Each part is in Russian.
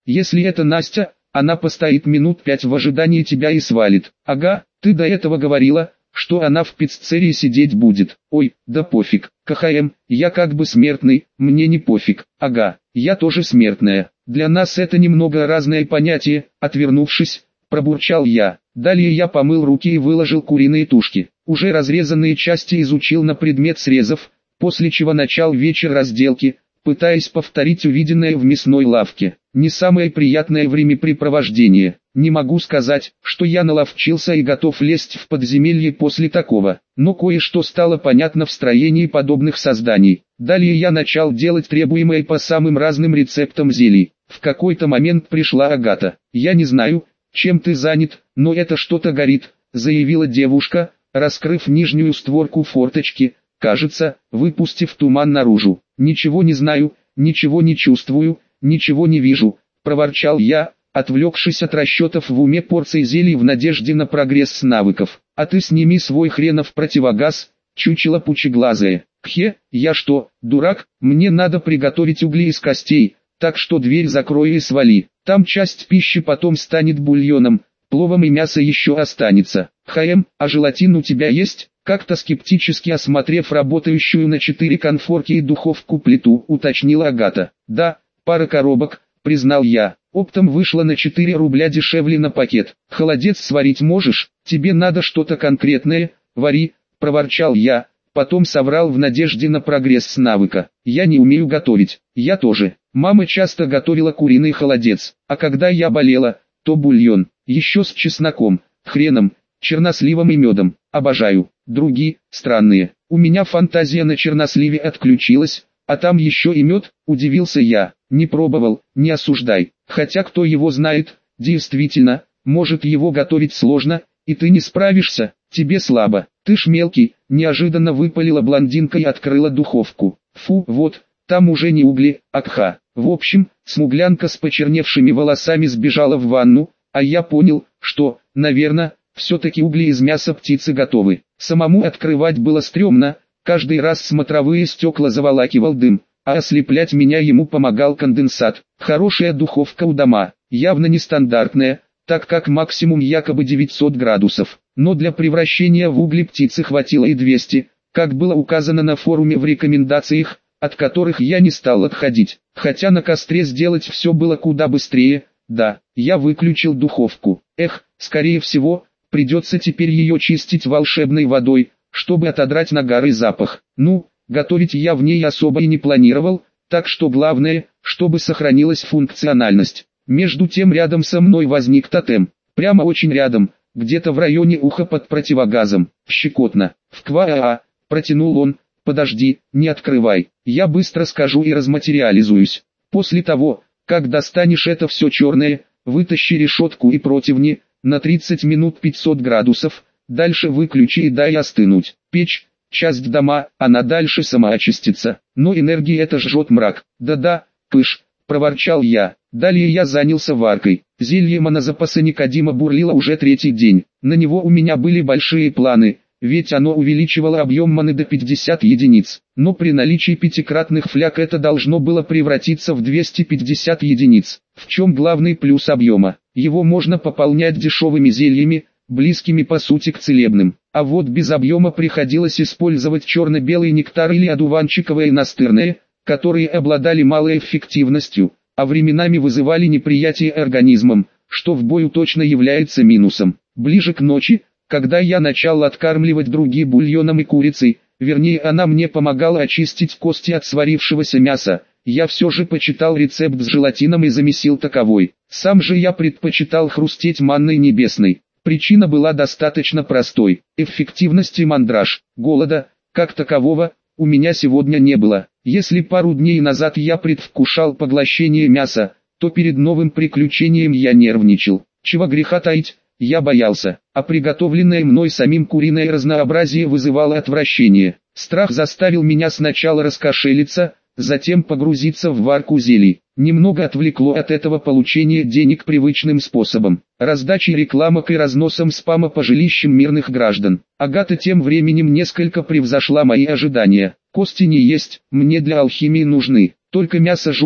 Если это Настя, она постоит минут 5 в ожидании тебя и свалит. Ага, ты до этого говорила, что она в пиццерии сидеть будет. Ой, да пофиг. КХМ, я как бы смертный, мне не пофиг. Ага, я тоже смертная. Для нас это немного разное понятие. Отвернувшись, пробурчал я. Далее я помыл руки и выложил куриные тушки. Уже разрезанные части изучил на предмет срезов, после чего начал вечер разделки, пытаясь повторить увиденное в мясной лавке. Не самое приятное времяпрепровождение. Не могу сказать, что я наловчился и готов лезть в подземелье после такого, но кое-что стало понятно в строении подобных созданий. Далее я начал делать требуемое по самым разным рецептам зелий. В какой-то момент пришла Агата. «Я не знаю, чем ты занят, но это что-то горит», — заявила девушка, раскрыв нижнюю створку форточки, кажется, выпустив туман наружу. «Ничего не знаю, ничего не чувствую, ничего не вижу», — проворчал я, отвлекшись от расчетов в уме порций зелий в надежде на прогресс навыков. «А ты сними свой хренов противогаз, чучело пучеглазое». «Кхе, я что, дурак? Мне надо приготовить угли из костей, так что дверь закрой и свали. Там часть пищи потом станет бульоном, пловом и мясо еще останется. ХМ, а желатин у тебя есть?» Как-то скептически осмотрев работающую на 4 конфорки и духовку плиту, уточнила Агата. «Да, пара коробок», признал я. «Оптом вышло на 4 рубля дешевле на пакет. Холодец сварить можешь? Тебе надо что-то конкретное, вари», проворчал я. Потом соврал в надежде на прогресс навыка. «Я не умею готовить». «Я тоже. Мама часто готовила куриный холодец, а когда я болела, то бульон, еще с чесноком, хреном, черносливом и медом. Обожаю». «Другие, странные. У меня фантазия на черносливе отключилась, а там еще и мед», удивился я. «Не пробовал, не осуждай. Хотя кто его знает, действительно, может его готовить сложно, и ты не справишься, тебе слабо. Ты ж мелкий», неожиданно выпалила блондинка и открыла духовку. «Фу, вот, там уже не угли, а кха». В общем, смуглянка с почерневшими волосами сбежала в ванну, а я понял, что, наверное, все-таки угли из мяса птицы готовы. Самому открывать было стрёмно, каждый раз смотровые стекла заволакивал дым, а ослеплять меня ему помогал конденсат. Хорошая духовка у дома, явно нестандартная, так как максимум якобы 900 градусов, но для превращения в угли птицы хватило и 200, как было указано на форуме в рекомендациях, от которых я не стал отходить, хотя на костре сделать все было куда быстрее. Да, я выключил духовку. Скорее всего, придется теперь ее чистить волшебной водой, чтобы отодрать нагар и запах. Ну, готовить я в ней особо и не планировал, так что главное, чтобы сохранилась функциональность. Между тем рядом со мной возник тотем, прямо очень рядом, где-то в районе уха под противогазом. Щекотно. «Вква-а-а», протянул он. «Подожди, не открывай, я быстро скажу и разматериализуюсь. После того, как достанешь это все черное, вытащи решетку и противни, на 30 минут 500 градусов, дальше выключи и дай остынуть. Печь, часть дома, она дальше сама очистится, но энергии это жжет мрак». «Да-да, пыш», проворчал я. Далее я занялся варкой. Зелье монозапаса Никодима бурлило уже 3-й день. На него у меня были большие планы, ведь оно увеличивало объем маны до 50 единиц. Но при наличии 5-кратных фляг это должно было превратиться в 250 единиц. В чем главный плюс объема? Его можно пополнять дешевыми зельями, близкими по сути к целебным. А вот без объема приходилось использовать черно-белый нектар или одуванчиковое настырное, которые обладали малой эффективностью, а временами вызывали неприятие организмом, что в бою точно является минусом. Ближе к ночи, когда я начал откармливать другие бульоном и курицей, вернее она мне помогала очистить кости от сварившегося мяса, я все же почитал рецепт с желатином и замесил таковой. Сам же я предпочитал хрустеть манной небесной. Причина была достаточно простой. Эффективность и мандраж. Голода, как такового, у меня сегодня не было. Если пару дней назад я предвкушал поглощение мяса, то перед новым приключением я нервничал. Чего греха таить, я боялся, а приготовленное мной самим куриное разнообразие вызывало отвращение. Страх заставил меня сначала раскошелиться, затем погрузиться в варку зелий. Немного отвлекло от этого получение денег привычным способом, раздачей рекламок и разносом спама по жилищам мирных граждан. Агата тем временем несколько превзошла мои ожидания. «Кости не есть, мне для алхимии нужны, только мясо жуй»,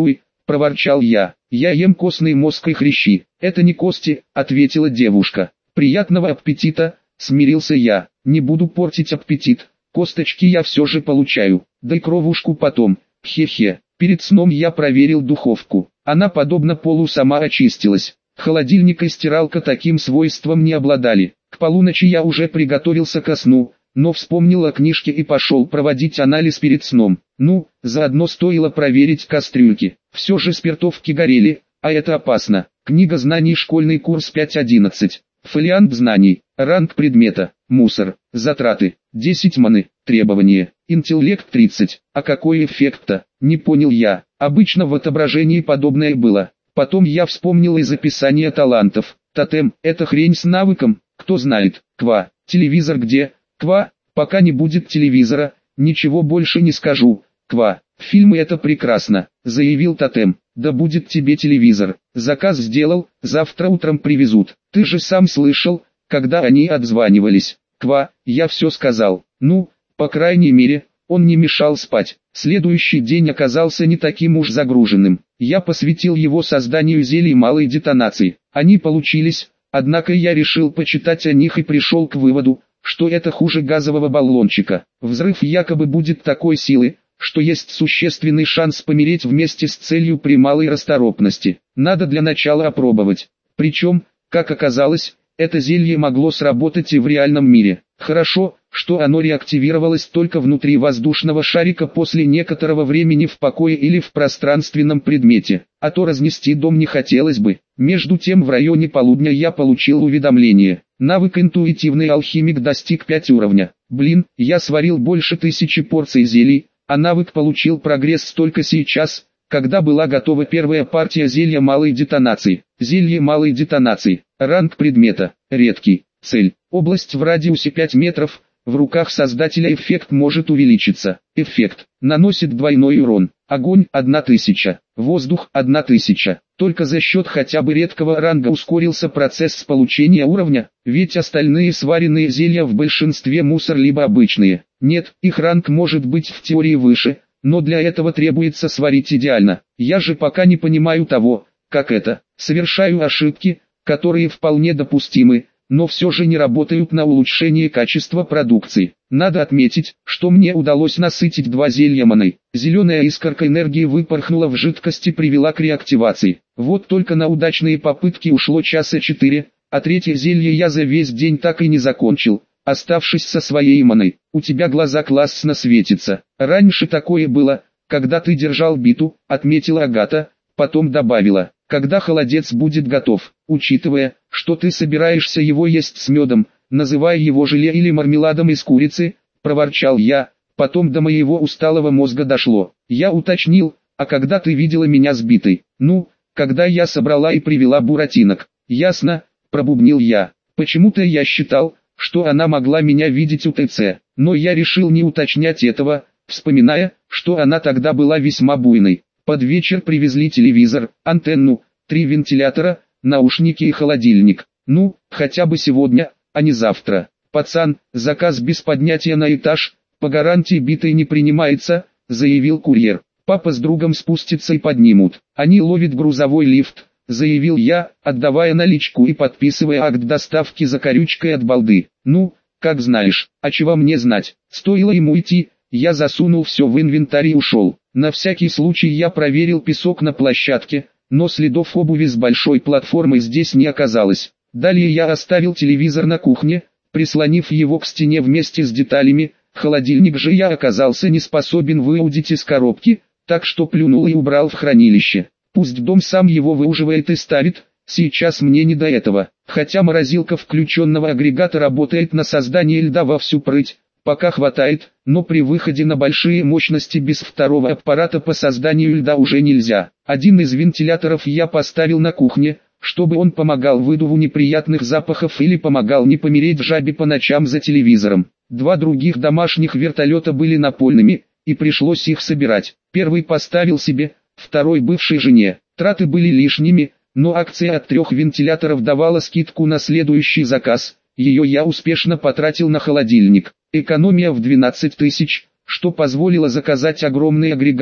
проворчал я. Я ем костный мозг и хрящи. Это не кости, ответила девушка. Приятного аппетита, смирился я. Не буду портить аппетит. Косточки я все же получаю. Да и кровушку потом. Хе-хе. Перед сном я проверил духовку. Она подобно полу сама очистилась. Холодильник и стиралка таким свойством не обладали. К полуночи я уже приготовился ко сну, но вспомнил о книжке и пошел проводить анализ перед сном. Ну, заодно стоило проверить кастрюльки. Все же спиртовки горели, а это опасно. Книга знаний, школьный курс 5.11. Фолиант знаний, ранг предмета, мусор, затраты, 10 маны, требования, интеллект 30. А какой эффект-то, не понял я. Обычно в отображении подобное было. Потом я вспомнил из описания талантов. Тотем, это хрень с навыком, кто знает. Ква, телевизор где? Ква, пока не будет телевизора, ничего больше не скажу. Ква, фильмы это прекрасно, заявил Тотем. Да будет тебе телевизор. Заказ сделал, завтра утром привезут. Ты же сам слышал, когда они отзванивались. Ква, я все сказал. Ну, по крайней мере, он не мешал спать. Следующий день оказался не таким уж загруженным. Я посвятил его созданию зелий малой детонации. Они получились, однако я решил почитать о них и пришел к выводу, что это хуже газового баллончика. Взрыв якобы будет такой силы, что есть существенный шанс помереть вместе с целью при малой расторопности. Надо для начала опробовать. Причем, как оказалось, это зелье могло сработать и в реальном мире. Хорошо, что оно реактивировалось только внутри воздушного шарика после некоторого времени в покое или в пространственном предмете, а то разнести дом не хотелось бы. Между тем в районе полудня я получил уведомление. Навык интуитивный алхимик достиг 5 уровня. Блин, я сварил больше 1000 порций зелий, а навык получил прогресс только сейчас, когда была готова первая партия зелья малой детонации. Зелье малой детонации. Ранг предмета. Редкий. Цель. Область в радиусе 5 метров. В руках создателя эффект может увеличиться. Эффект. Наносит двойной урон. Огонь 1000. Воздух 1000. Только за счет хотя бы редкого ранга ускорился процесс получения уровня, ведь остальные сваренные зелья в большинстве мусор либо обычные. Нет, их ранг может быть в теории выше, но для этого требуется сварить идеально. Я же пока не понимаю того, как это. Совершаю ошибки, которые вполне допустимы, но все же не работают на улучшение качества продукции. Надо отметить, что мне удалось насытить 2 зелья маной. Зеленая искорка энергии выпорхнула в жидкость и привела к реактивации. Вот только на удачные попытки ушло часа 4, а третье зелье я за весь день так и не закончил, оставшись со своей маной. У тебя глаза классно светятся. Раньше такое было, когда ты держал биту, отметила Агата, потом добавила, когда холодец будет готов, учитывая, что ты собираешься его есть с медом, называя его желе или мармеладом из курицы, проворчал я, потом до моего усталого мозга дошло. Я уточнил, а когда ты видела меня сбитой? Ну, когда я собрала и привела буратинок. Ясно, пробубнил я. Почему-то я считал, что она могла меня видеть у ТЦ, но я решил не уточнять этого, вспоминая, что она тогда была весьма буйной. Под вечер привезли телевизор, антенну, 3 вентилятора, наушники и холодильник. Ну, хотя бы сегодня, а не завтра. Пацан, заказ без поднятия на этаж, по гарантии битой не принимается, заявил курьер. Папа с другом спустятся и поднимут. Они ловят грузовой лифт, заявил я, отдавая наличку и подписывая акт доставки за корючкой от балды. Ну, как знаешь, а чего мне знать? Стоило ему идти, я засунул все в инвентарь и ушел. На всякий случай я проверил песок на площадке, но следов обуви с большой платформой здесь не оказалось. Далее я оставил телевизор на кухне, прислонив его к стене вместе с деталями. Холодильник же я оказался не способен выудить из коробки, так что плюнул и убрал в хранилище. Пусть дом сам его выуживает и ставит, сейчас мне не до этого. Хотя морозилка включенного агрегата работает на создание льда во всю прыть, пока хватает, но при выходе на большие мощности без второго аппарата по созданию льда уже нельзя. Один из вентиляторов я поставил на кухне, чтобы он помогал выдуву неприятных запахов или помогал не помереть в жабе по ночам за телевизором. 2 других домашних вертолета были напольными, и пришлось их собирать. Первый поставил себе, второй бывшей жене. Траты были лишними, но акция от 3 вентиляторов давала скидку на следующий заказ. Ее я успешно потратил на холодильник. Экономия в 12 000, что позволило заказать огромный агрегат,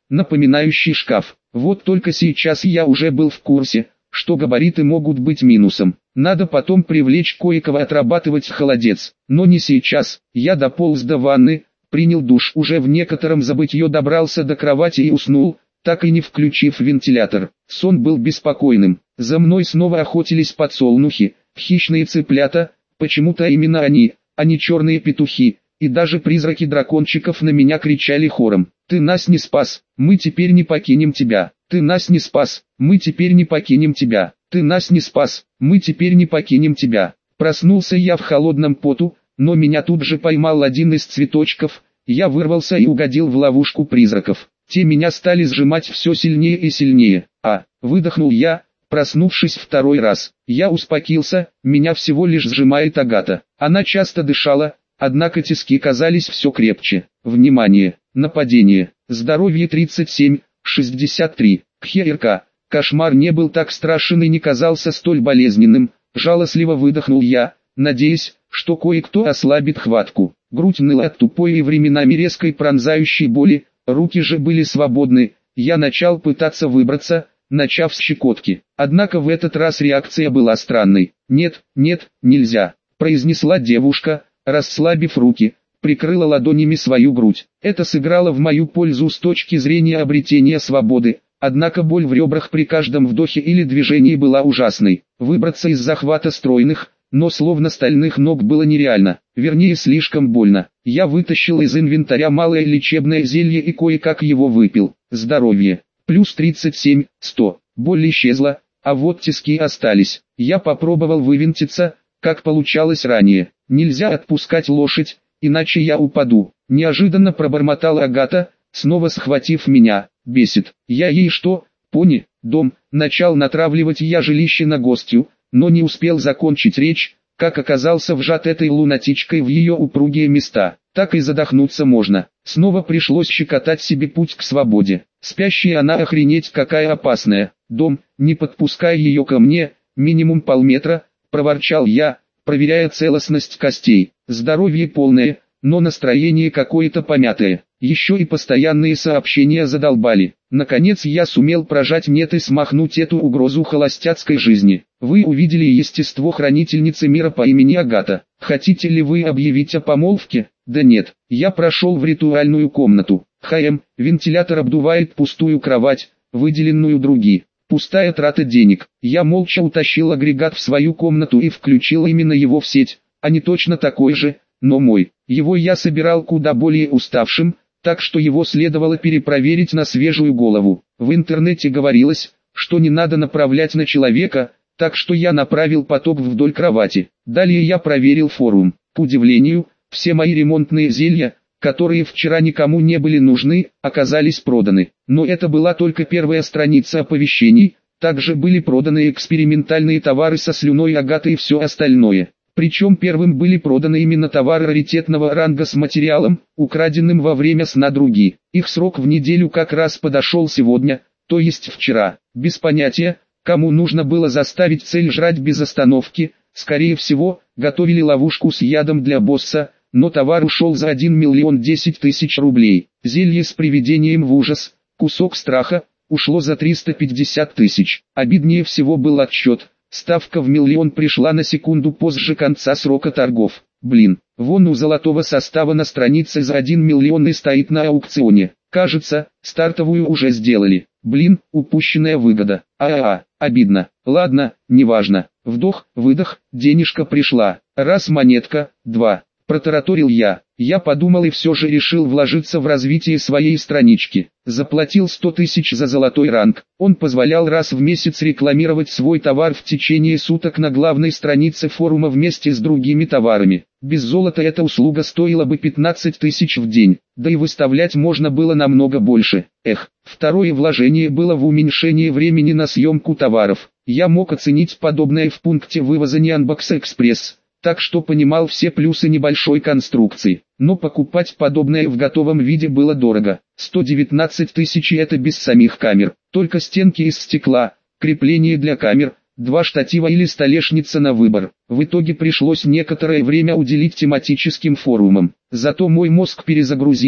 напоминающий шкаф. Вот только сейчас я уже был в курсе, что габариты могут быть минусом. Надо потом привлечь кое-кого отрабатывать холодец. Но не сейчас. Я дополз до ванны, принял душ, уже в некотором забытье добрался до кровати и уснул, так и не включив вентилятор. Сон был беспокойным. За мной снова охотились подсолнухи, хищные цыплята, почему-то именно они, а не черные петухи, и даже призраки дракончиков на меня кричали хором: «Ты нас не спас, мы теперь не покинем тебя! Ты нас не спас, мы теперь не покинем тебя! Ты нас не спас, мы теперь не покинем тебя!» Проснулся я в холодном поту, но меня тут же поймал один из цветочков, я вырвался и угодил в ловушку призраков. Те меня стали сжимать все сильнее и сильнее. Выдохнул я, проснувшись второй раз. Я успокоился, меня всего лишь сжимает Агата. Она часто дышала, однако тиски казались все крепче. Внимание! Нападение. Здоровье 37-63. КХРК. Кошмар не был так страшен и не казался столь болезненным. Жалостливо выдохнул я, надеясь, что кое-кто ослабит хватку. Грудь ныла от тупой и временами резкой пронзающей боли, руки же были свободны. Я начал пытаться выбраться, начав с щекотки. Однако в этот раз реакция была странной. «Нет, нет, нельзя», — произнесла девушка, расслабив руки, прикрыла ладонями свою грудь. Это сыграло в мою пользу с точки зрения обретения свободы, однако боль в ребрах при каждом вдохе или движении была ужасной. Выбраться из захвата стройных, но словно стальных ног было нереально, вернее слишком больно. Я вытащил из инвентаря малое лечебное зелье и кое-как его выпил. Здоровье. Плюс 37, 100. Боль исчезла, а вот тиски остались. Я попробовал вывинтиться, как получалось ранее. Нельзя отпускать лошадь, иначе я упаду. Неожиданно пробормотала Агата, снова схватив меня. Бесит. Я ей что, пони, дом, начал натравливать я жилище на гостью, но не успел закончить речь, как оказался вжат этой лунатичкой в ее упругие места. Так и задохнуться можно. Снова пришлось щекотать себе путь к свободе. Спящая она охренеть какая опасная. Дом, не подпускай ее ко мне, минимум полметра, проворчал я, проверяя целостность костей. Здоровье полное, но настроение какое-то помятое. Еще и постоянные сообщения задолбали. Наконец я сумел прожать нет и смахнуть эту угрозу холостяцкой жизни. Вы увидели естество хранительницы мира по имени Агата. Хотите ли вы объявить о помолвке? Да нет. Я прошел в ритуальную комнату. Вентилятор обдувает пустую кровать, выделенную други. Пустая трата денег. Я молча утащил агрегат в свою комнату и включил именно его в сеть, а не точно такой же, но мой. Его я собирал куда более уставшим, так что его следовало перепроверить на свежую голову. В интернете говорилось, что не надо направлять на человека, так что я направил поток вдоль кровати. Далее я проверил форум. К удивлению, все мои ремонтные зелья, которые вчера никому не были нужны, оказались проданы. Но это была только первая страница оповещений, также были проданы экспериментальные товары со слюной Агаты и все остальное. Причем первым были проданы именно товары раритетного ранга с материалом, украденным во время сна други. Их срок в неделю как раз подошел сегодня, то есть вчера. Без понятия, кому нужно было заставить цель жрать без остановки, скорее всего, готовили ловушку с ядом для босса, но товар ушел за 1 миллион 10 тысяч рублей. Зелье с приведением в ужас, кусок страха, ушло за 350 тысяч. Обиднее всего был отсчет. Ставка в миллион пришла на секунду позже конца срока торгов. Блин, вон у золотого состава на странице за 1 миллион и стоит на аукционе. Кажется, стартовую уже сделали. Блин, упущенная выгода. Обидно. Ладно, неважно. Вдох, выдох, денежка пришла. Раз монетка, два. Протараторил я. Я подумал и все же решил вложиться в развитие своей странички. Заплатил 100 тысяч за золотой ранг. Он позволял раз в месяц рекламировать свой товар в течение суток на главной странице форума вместе с другими товарами. Без золота эта услуга стоила бы 15 тысяч в день, да и выставлять можно было намного больше. Второе вложение было в уменьшение времени на съемку товаров. Я мог оценить подобное в пункте вывоза Нянбокс Экспресс, так что понимал все плюсы небольшой конструкции. Но покупать подобное в готовом виде было дорого. 119 тысяч, и это без самих камер. Только стенки из стекла, крепление для камер, 2 штатива или столешница на выбор. В итоге пришлось некоторое время уделить тематическим форумам. Зато мой мозг перезагрузился,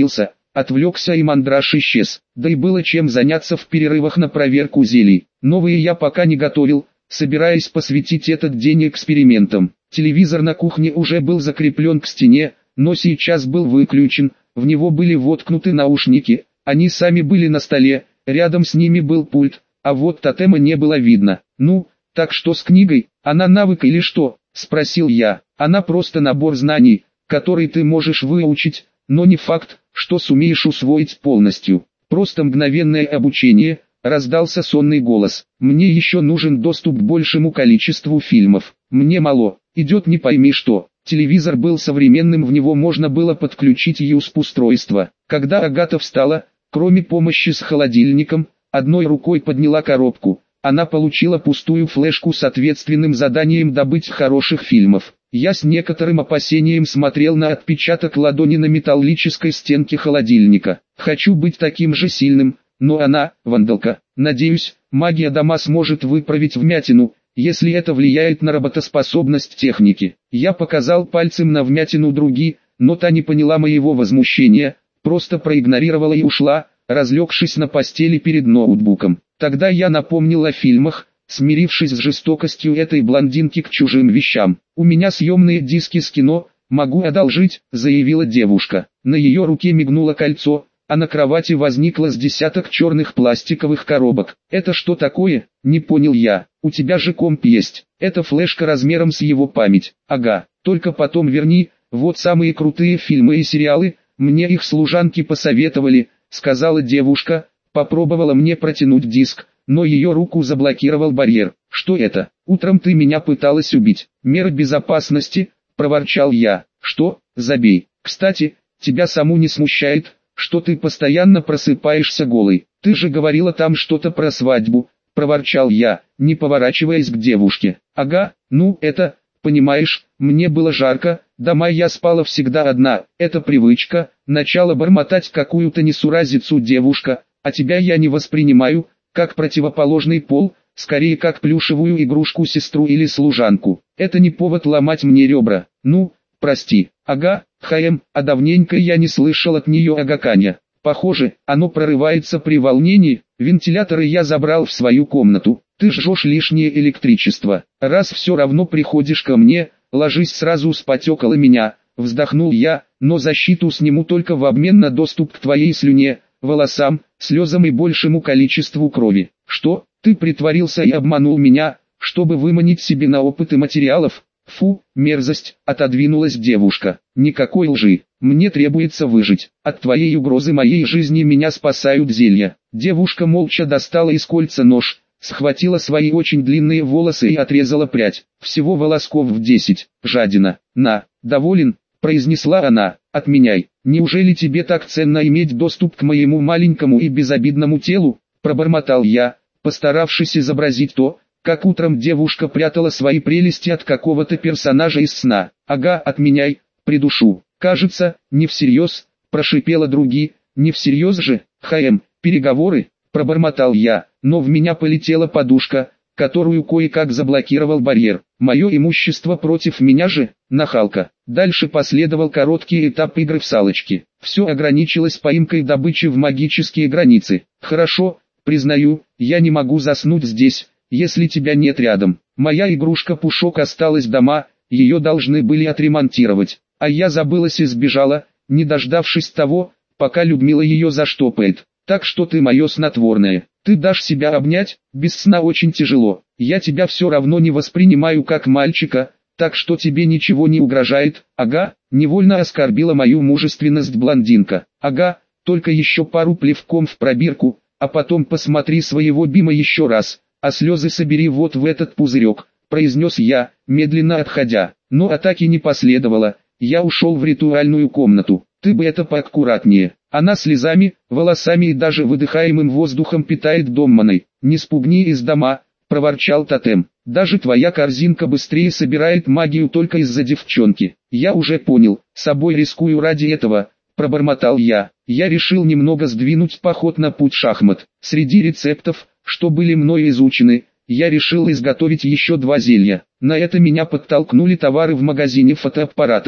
отвлекся и мандраж исчез. Да и было чем заняться в перерывах на проверку зелий. Новые я пока не готовил, собираясь посвятить этот день экспериментам. Телевизор на кухне уже был закреплен к стене, но сейчас был выключен, в него были воткнуты наушники, они сами были на столе, рядом с ними был пульт, а вот тотема не было видно. «Ну, так что с книгой, она навык или что?» – спросил я. «Она просто набор знаний, который ты можешь выучить, но не факт, что сумеешь усвоить полностью. Просто мгновенное обучение», – раздался сонный голос. «Мне еще нужен доступ к большему количеству фильмов. Мне мало, идет не пойми что». Телевизор был современным, в него можно было подключить USB-устройство. Когда Агата встала, кроме помощи с холодильником, одной рукой подняла коробку. Она получила пустую флешку с ответственным заданием добыть хороших фильмов. Я с некоторым опасением смотрел на отпечаток ладони на металлической стенке холодильника. Хочу быть таким же сильным, но она, вандалка. Надеюсь, магия дома сможет выправить вмятину, если это влияет на работоспособность техники. Я показал пальцем на вмятину други, но та не поняла моего возмущения, просто проигнорировала и ушла, разлегшись на постели перед ноутбуком. Тогда я напомнил о фильмах, смирившись с жестокостью этой блондинки к чужим вещам. «У меня съемные диски с кино, могу одолжить», — заявила девушка. На ее руке мигнуло кольцо, а на кровати возникло с десяток черных пластиковых коробок. «Это что такое?» — не понял я. «У тебя же комп есть. Это флешка размером с его память». «Ага, только потом верни, вот самые крутые фильмы и сериалы, мне их служанки посоветовали», — сказала девушка, попробовала мне протянуть диск, но ее руку заблокировал барьер. «Что это? Утром ты меня пыталась убить». «Меры безопасности», — проворчал я. «Что? Забей. Кстати, тебя саму не смущает, что ты постоянно просыпаешься голой? Ты же говорила там что-то про свадьбу», — проворчал я, не поворачиваясь к девушке. «Ага, ну это, понимаешь, мне было жарко, дома я спала всегда одна, это привычка», — начала бормотать какую-то несуразицу девушка, «а тебя я не воспринимаю, как противоположный пол, скорее как плюшевую игрушку-сестру или служанку. Это не повод ломать мне ребра. Ну, прости». «Ага, а давненько я не слышал от нее агаканья. Похоже, оно прорывается при волнении. Вентиляторы я забрал в свою комнату. Ты жжешь лишнее электричество. Раз все равно приходишь ко мне, ложись сразу спать около меня», — вздохнул я, «но защиту сниму только в обмен на доступ к твоей слюне, волосам, слезам и большему количеству крови». «Что, ты притворился и обманул меня, чтобы выманить себе на опыты материалов?» «Фу, мерзость», — отодвинулась девушка. «Никакой лжи, мне требуется выжить. От твоей угрозы моей жизни меня спасают зелья». Девушка молча достала из кольца нож, схватила свои очень длинные волосы и отрезала прядь. Всего волосков в 10, жадина. «На, доволен?» — произнесла она. «Отменяй. Неужели тебе так ценно иметь доступ к моему маленькому и безобидному телу?» — пробормотал я, постаравшись изобразить то, как утром девушка прятала свои прелести от какого-то персонажа из сна. «Ага, отменяй, придушу». «Кажется, не всерьез», — прошипела други. «Не всерьез же, переговоры», — пробормотал я, но в меня полетела подушка, которую кое-как заблокировал барьер. «Мое имущество против меня же, нахалка». Дальше последовал короткий этап игры в салочки. Все ограничилось поимкой добычи в магические границы. «Хорошо, признаю, я не могу заснуть здесь, если тебя нет рядом. Моя игрушка Пушок осталась дома, ее должны были отремонтировать, а я забылась и сбежала, не дождавшись того, пока Людмила ее заштопает. Так что ты мое снотворное. Ты дашь себя обнять? Без сна очень тяжело. Я тебя все равно не воспринимаю как мальчика, так что тебе ничего не угрожает». «Ага», невольно оскорбила мою мужественность блондинка. «Ага, только еще пару плевком в пробирку, а потом посмотри своего Бима еще раз, а слезы собери вот в этот пузырек», — произнес я, медленно отходя. Но атаки не последовало, я ушел в ритуальную комнату. «Ты бы это поаккуратнее. Она слезами, волосами и даже выдыхаемым воздухом питает дом маной. Не спугни из дома», — проворчал тотем. «Даже твоя корзинка быстрее собирает магию только из-за девчонки». «Я уже понял, собой рискую ради этого», — пробормотал я. Я решил немного сдвинуть поход на путь шахмат. Среди рецептов, что были мной изучены, я решил изготовить еще 2 зелья. На это меня подтолкнули товары в магазине фотоаппаратов.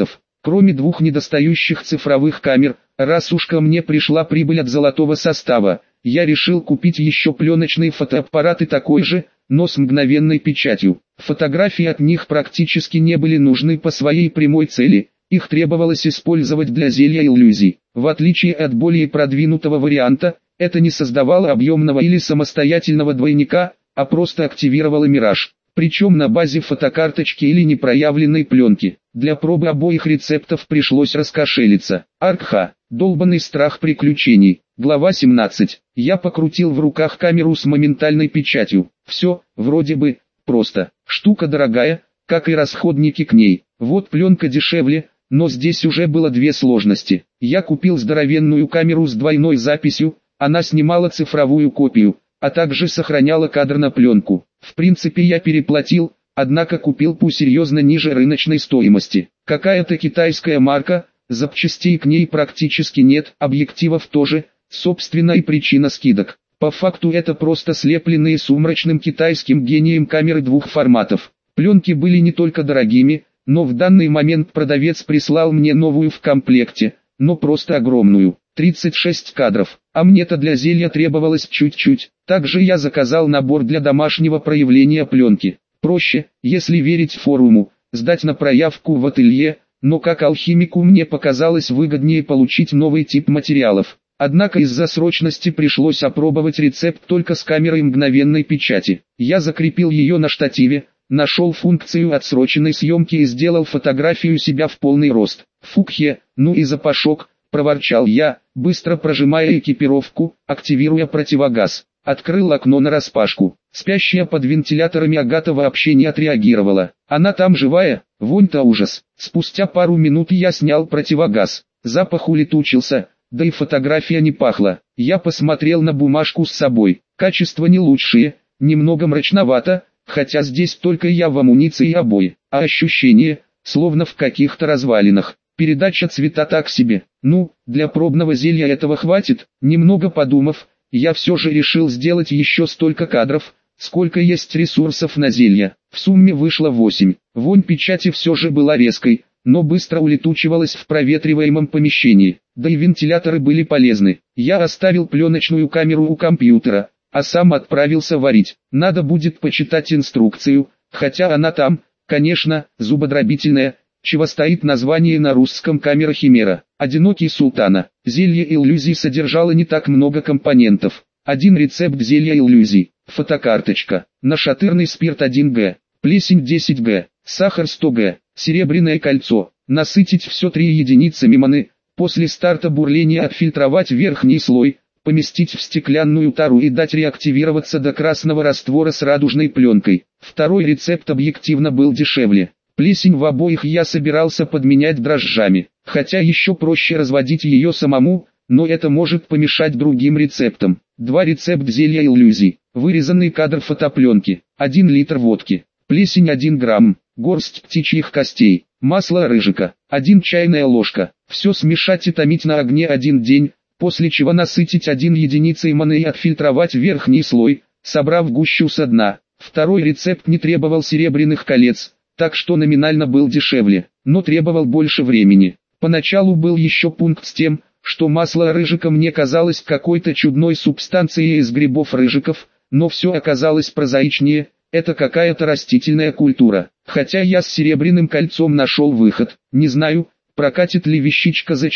Кроме двух недостающих цифровых камер, раз уж ко мне пришла прибыль от золотого состава, я решил купить еще пленочные фотоаппараты такой же, но с мгновенной печатью. Фотографии от них практически не были нужны по своей прямой цели, их требовалось использовать для зелья иллюзий. В отличие от более продвинутого варианта, это не создавало объемного или самостоятельного двойника, а просто активировало мираж. Причем на базе фотокарточки или непроявленной пленки. Для пробы обоих рецептов пришлось раскошелиться. Аркха, долбанный страх приключений. Глава 17. Я покрутил в руках камеру с моментальной печатью. Все, вроде бы, просто. Штука дорогая, как и расходники к ней. Вот пленка дешевле, но здесь уже было две сложности. Я купил здоровенную камеру с двойной записью, она снимала цифровую копию, а также сохраняла кадр на пленку. В принципе я переплатил, однако купил по серьезно ниже рыночной стоимости. Какая-то китайская марка, запчастей к ней практически нет, объективов тоже, собственно и причина скидок. По факту это просто слепленные сумрачным китайским гением камеры двух форматов. Пленки были не только дорогими, но в данный момент продавец прислал мне новую в комплекте, но просто огромную. 36 кадров, а мне-то для зелья требовалось чуть-чуть. Также я заказал набор для домашнего проявления пленки. Проще, если верить форуму, сдать на проявку в ателье, но как алхимику мне показалось выгоднее получить новый тип материалов. Однако из-за срочности пришлось опробовать рецепт только с камерой мгновенной печати. Я закрепил ее на штативе, нашел функцию отсроченной съемки и сделал фотографию себя в полный рост. Фукхе, ну и запашок, проворчал я, быстро прожимая экипировку, активируя противогаз. Открыл окно нараспашку. Спящая под вентиляторами Агата вообще не отреагировала. Она там живая? Вонь-то ужас. Спустя пару минут я снял противогаз. Запах улетучился, да и фотография не пахла. Я посмотрел на бумажку с собой. Качество не лучшее, немного мрачновато, хотя здесь только я в амуниции и обои. А ощущение, словно в каких-то развалинах. Передача цвета так себе. Ну, для пробного зелья этого хватит. Немного подумав, я все же решил сделать еще столько кадров, сколько есть ресурсов на зелье. В сумме вышло 8. Вонь печати все же была резкой, но быстро улетучивалась в проветриваемом помещении. Да и вентиляторы были полезны. Я оставил пленочную камеру у компьютера, а сам отправился варить. Надо будет почитать инструкцию, хотя она там, конечно, зубодробительная. Чего стоит название на русском камера Химера. Одинокий султана. Зелье иллюзий содержало не так много компонентов. Один рецепт зелья иллюзий. Фотокарточка. Нашатырный спирт 1Г. Плесень 10Г. Сахар 100Г. Серебряное кольцо. Насытить все 3 единицами маны. После старта бурления отфильтровать верхний слой. Поместить в стеклянную тару и дать реактивироваться до красного раствора с радужной пленкой. Второй рецепт объективно был дешевле. Плесень в обоих я собирался подменять дрожжами, хотя еще проще разводить ее самому, но это может помешать другим рецептам. 2 рецепт зелья иллюзий, вырезанный кадр фотопленки, 1 литр водки, плесень 1 грамм, горсть птичьих костей, масло рыжика, 1 чайная ложка. Все смешать и томить на огне 1 день, после чего насытить 1 единицей маны и отфильтровать верхний слой, собрав гущу со дна. Второй рецепт не требовал серебряных колец, так что номинально был дешевле, но требовал больше времени. Поначалу был еще пункт с тем, что масло рыжика мне казалось какой-то чудной субстанцией из грибов-рыжиков, но все оказалось прозаичнее, это какая-то растительная культура. Хотя я с серебряным кольцом нашел выход, не знаю, прокатит ли вещичка за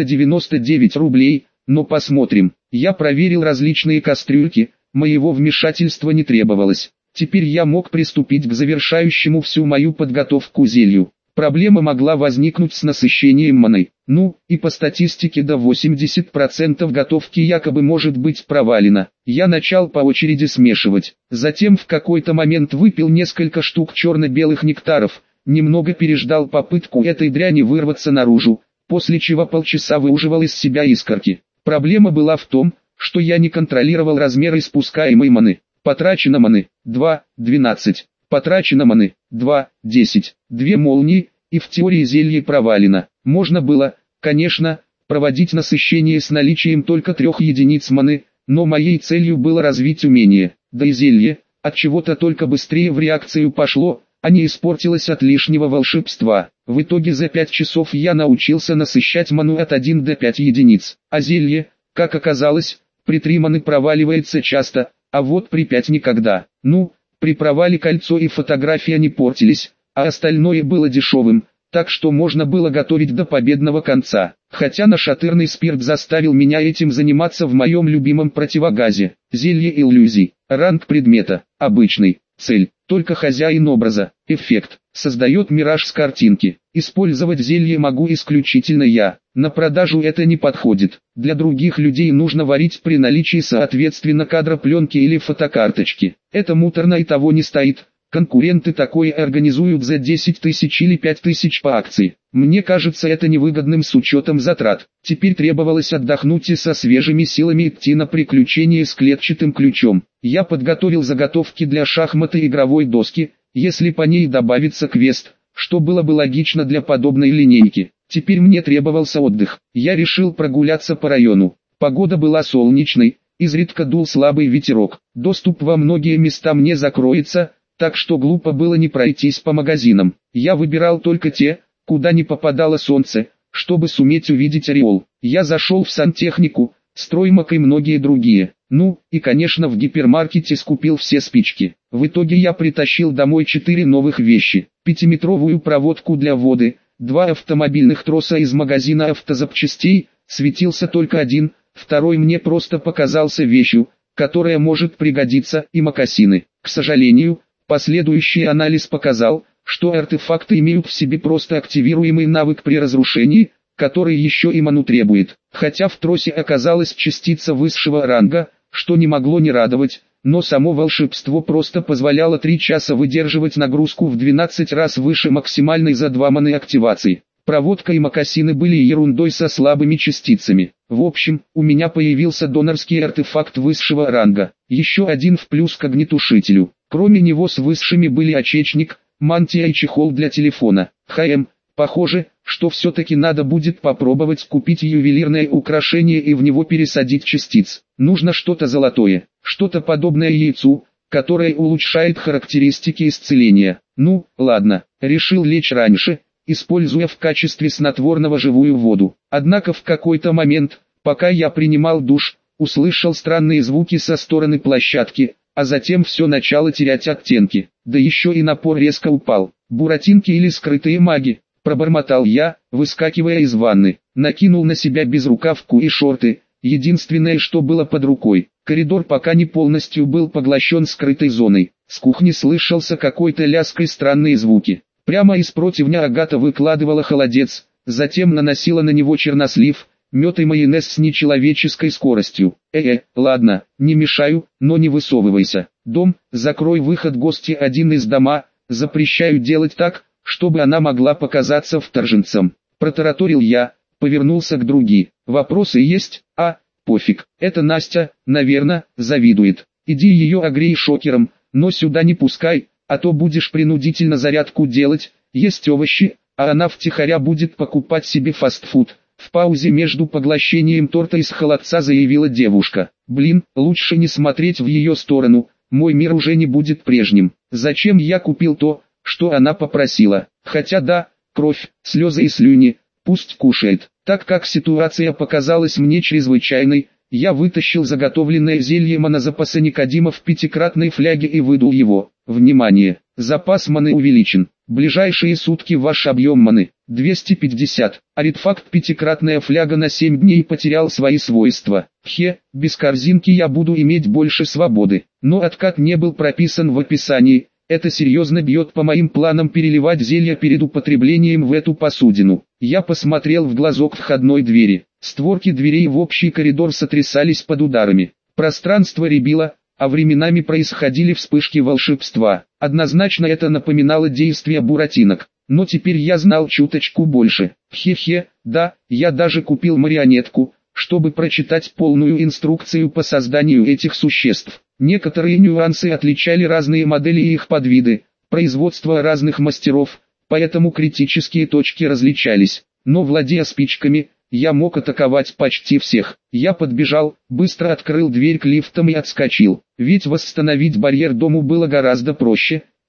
499 рублей, но посмотрим. Я проверил различные кастрюльки, моего вмешательства не требовалось. Теперь я мог приступить к завершающему всю мою подготовку зелью. Проблема могла возникнуть с насыщением маной. Ну, и по статистике до 80% готовки якобы может быть провалена. Я начал по очереди смешивать. Затем в какой-то момент выпил несколько штук черно-белых нектаров, немного переждал попытку этой дряни вырваться наружу, после чего полчаса выуживал из себя искорки. Проблема была в том, что я не контролировал размер испускаемой маны. Потрачено маны 2,12. Потрачено маны 2,10. 2 молнии, и в теории зелье провалено. Можно было, конечно, проводить насыщение с наличием только 3 единиц маны, но моей целью было развить умение. Да и зелье, от чего-то только быстрее в реакцию пошло, а не испортилась от лишнего волшебства. В итоге за 5 часов я научился насыщать ману от 1 до 5 единиц, а зелье, как оказалось, при 3 маны проваливается часто, а вот при 5 никогда. Ну, при провале кольцо и фотография не портились, а остальное было дешевым, так что можно было готовить до победного конца. Хотя нашатырный спирт заставил меня этим заниматься в моем любимом противогазе. Зелье иллюзий. Ранг предмета. Обычный. Цель. Только хозяин образа. Эффект. Создает мираж с картинки. Использовать зелье могу исключительно я. На продажу это не подходит. Для других людей нужно варить при наличии соответственно кадра пленки или фотокарточки. Это муторно и того не стоит. Конкуренты такое организуют за 10 тысяч или 5 тысяч по акции. Мне кажется это невыгодным с учетом затрат. Теперь требовалось отдохнуть и со свежими силами идти на приключения с клетчатым ключом. Я подготовил заготовки для шахмата игровой доски, если по ней добавится квест, что было бы логично для подобной линейки. Теперь мне требовался отдых. Я решил прогуляться по району. Погода была солнечной, изредка дул слабый ветерок. Доступ во многие места мне закроется, так что глупо было не пройтись по магазинам. Я выбирал только те, куда не попадало солнце, чтобы суметь увидеть ореол. Я зашел в сантехнику, строймаг и многие другие. Ну, и конечно в гипермаркете скупил все спички. В итоге я притащил домой 4 новых вещи. 5-метровую проводку для воды, 2 автомобильных троса из магазина автозапчастей, светился только один, второй мне просто показался вещью, которая может пригодиться, и мокасины. К сожалению, последующий анализ показал, что артефакты имеют в себе просто активируемый навык при разрушении, который еще и ману требует. Хотя в тросе оказалась частица высшего ранга, что не могло не радовать, но само волшебство просто позволяло 3 часа выдерживать нагрузку в 12 раз выше максимальной за 2 маны активации. Проводка и мокасины были ерундой со слабыми частицами. В общем, у меня появился донорский артефакт высшего ранга, еще один в плюс к огнетушителю. Кроме него с высшими были очечник, мантия и чехол для телефона. Похоже, что все-таки надо будет попробовать купить ювелирное украшение и в него пересадить частиц. Нужно что-то золотое, что-то подобное яйцу, которое улучшает характеристики исцеления. Ну, ладно, решил лечь раньше, используя в качестве снотворного живую воду. Однако в какой-то момент, пока я принимал душ, услышал странные звуки со стороны площадки, а затем все начало терять оттенки. Да еще и напор резко упал. Буратинки или скрытые маги, пробормотал я, выскакивая из ванны. Накинул на себя безрукавку и шорты, единственное что было под рукой. Коридор пока не полностью был поглощен скрытой зоной. С кухни слышался какой-то лязг и странные звуки. Прямо из противня Агата выкладывала холодец, затем наносила на него чернослив, мед и майонез с нечеловеческой скоростью. Ладно, не мешаю, но не высовывайся. Дом, закрой выход гости один из дома, запрещаю делать так, чтобы она могла показаться вторженцем. Протараторил я, повернулся к други. Вопросы есть? Пофиг. Это Настя, наверное, завидует. Иди ее огрей шокером, но сюда не пускай, а то будешь принудительно зарядку делать, есть овощи, а она втихаря будет покупать себе фастфуд. В паузе между поглощением торта из холодца заявила девушка. Блин, лучше не смотреть в ее сторону, мой мир уже не будет прежним. Зачем я купил то, что она попросила? Хотя да, кровь, слезы и слюни, пусть кушает. Так как ситуация показалась мне чрезвычайной, я вытащил заготовленное зелье манозапаса Никодима в 5-кратной фляге и выдул его. Внимание! Запас маны увеличен. Ближайшие сутки ваш объем маны 250. Артефакт 5-кратная фляга на 7 дней потерял свои свойства. Без корзинки я буду иметь больше свободы. Но откат не был прописан в описании. Это серьезно бьет по моим планам переливать зелье перед употреблением в эту посудину. Я посмотрел в глазок входной двери. Створки дверей в общий коридор сотрясались под ударами. Пространство рябило, а временами происходили вспышки волшебства. Однозначно это напоминало действия буратинок. Но теперь я знал чуточку больше. Да, я даже купил марионетку, чтобы прочитать полную инструкцию по созданию этих существ. Некоторые нюансы отличали разные модели и их подвиды, производство разных мастеров, поэтому критические точки различались. Но владея спичками, я мог атаковать почти всех. Я подбежал, быстро открыл дверь к лифтам и отскочил. Ведь восстановить барьер дому было гораздо проще,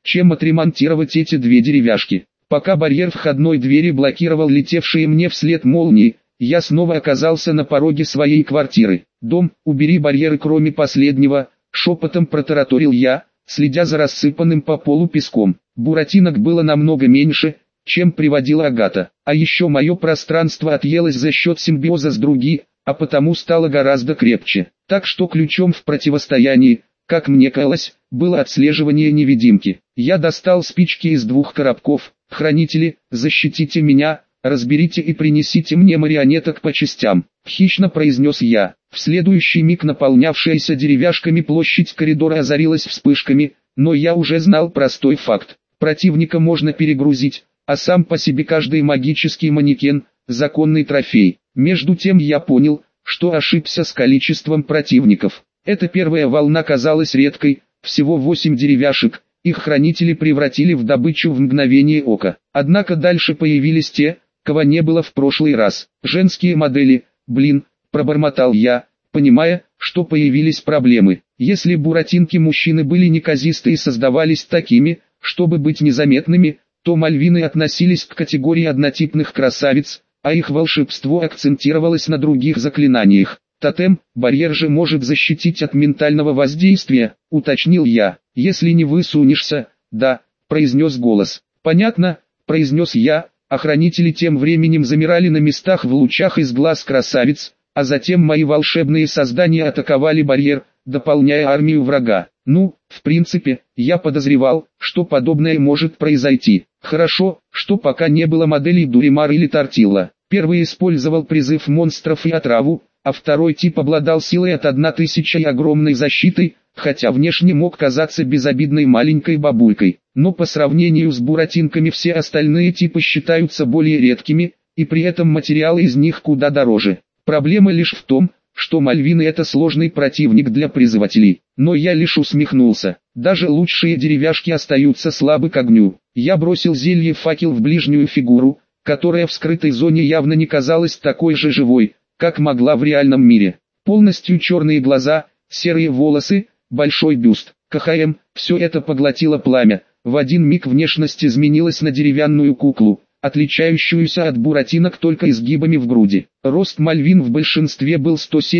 чем отремонтировать эти две деревяшки. Пока барьер входной двери блокировал летевшие мне вслед молнии, я снова оказался на пороге своей квартиры. «Дом, убери барьеры кроме последнего», — шепотом протараторил я, следя за рассыпанным по полу песком. Буратинок было намного меньше, чем приводила Агата. А еще мое пространство отъелось за счет симбиоза с другими, а потому стало гораздо крепче. Так что ключом в противостоянии, как мне казалось, было отслеживание невидимки. Я достал спички из 2 коробков. «Хранители, защитите меня, разберите и принесите мне марионеток по частям», — хищно произнес я. В следующий миг наполнявшаяся деревяшками площадь коридора озарилась вспышками, но я уже знал простой факт. Противника можно перегрузить, а сам по себе каждый магический манекен — законный трофей. Между тем я понял, что ошибся с количеством противников. Эта первая волна казалась редкой, всего 8 деревяшек. Их хранители превратили в добычу в мгновение ока. Однако дальше появились те, кого не было в прошлый раз. Женские модели, пробормотал я, понимая, что появились проблемы. Если буратинки-мужчины были неказисты и создавались такими, чтобы быть незаметными, то мальвины относились к категории однотипных красавиц, а их волшебство акцентировалось на других заклинаниях. «Тотем, барьер же может защитить от ментального воздействия», — уточнил я. «Если не высунешься», — да, — произнес голос. «Понятно», — произнес я, а хранители тем временем замирали на местах в лучах из глаз красавиц, а затем мои волшебные создания атаковали барьер, дополняя армию врага. Ну, в принципе, я подозревал, что подобное может произойти. Хорошо, что пока не было моделей Дуримар или Тортилла. Первый использовал призыв монстров и отраву, а второй тип обладал силой от 1000 и огромной защитой, хотя внешне мог казаться безобидной маленькой бабулькой. Но по сравнению с буратинками все остальные типы считаются более редкими, и при этом материалы из них куда дороже. Проблема лишь в том, что мальвины — это сложный противник для призывателей. Но я лишь усмехнулся. Даже лучшие деревяшки остаются слабы к огню. Я бросил зелье-факел в ближнюю фигуру, которая в скрытой зоне явно не казалась такой же живой, как могла в реальном мире. Полностью черные глаза, серые волосы, большой бюст. КХМ, все это поглотило пламя. В один миг внешность изменилась на деревянную куклу, отличающуюся от буратинок только изгибами в груди. Рост мальвин в большинстве был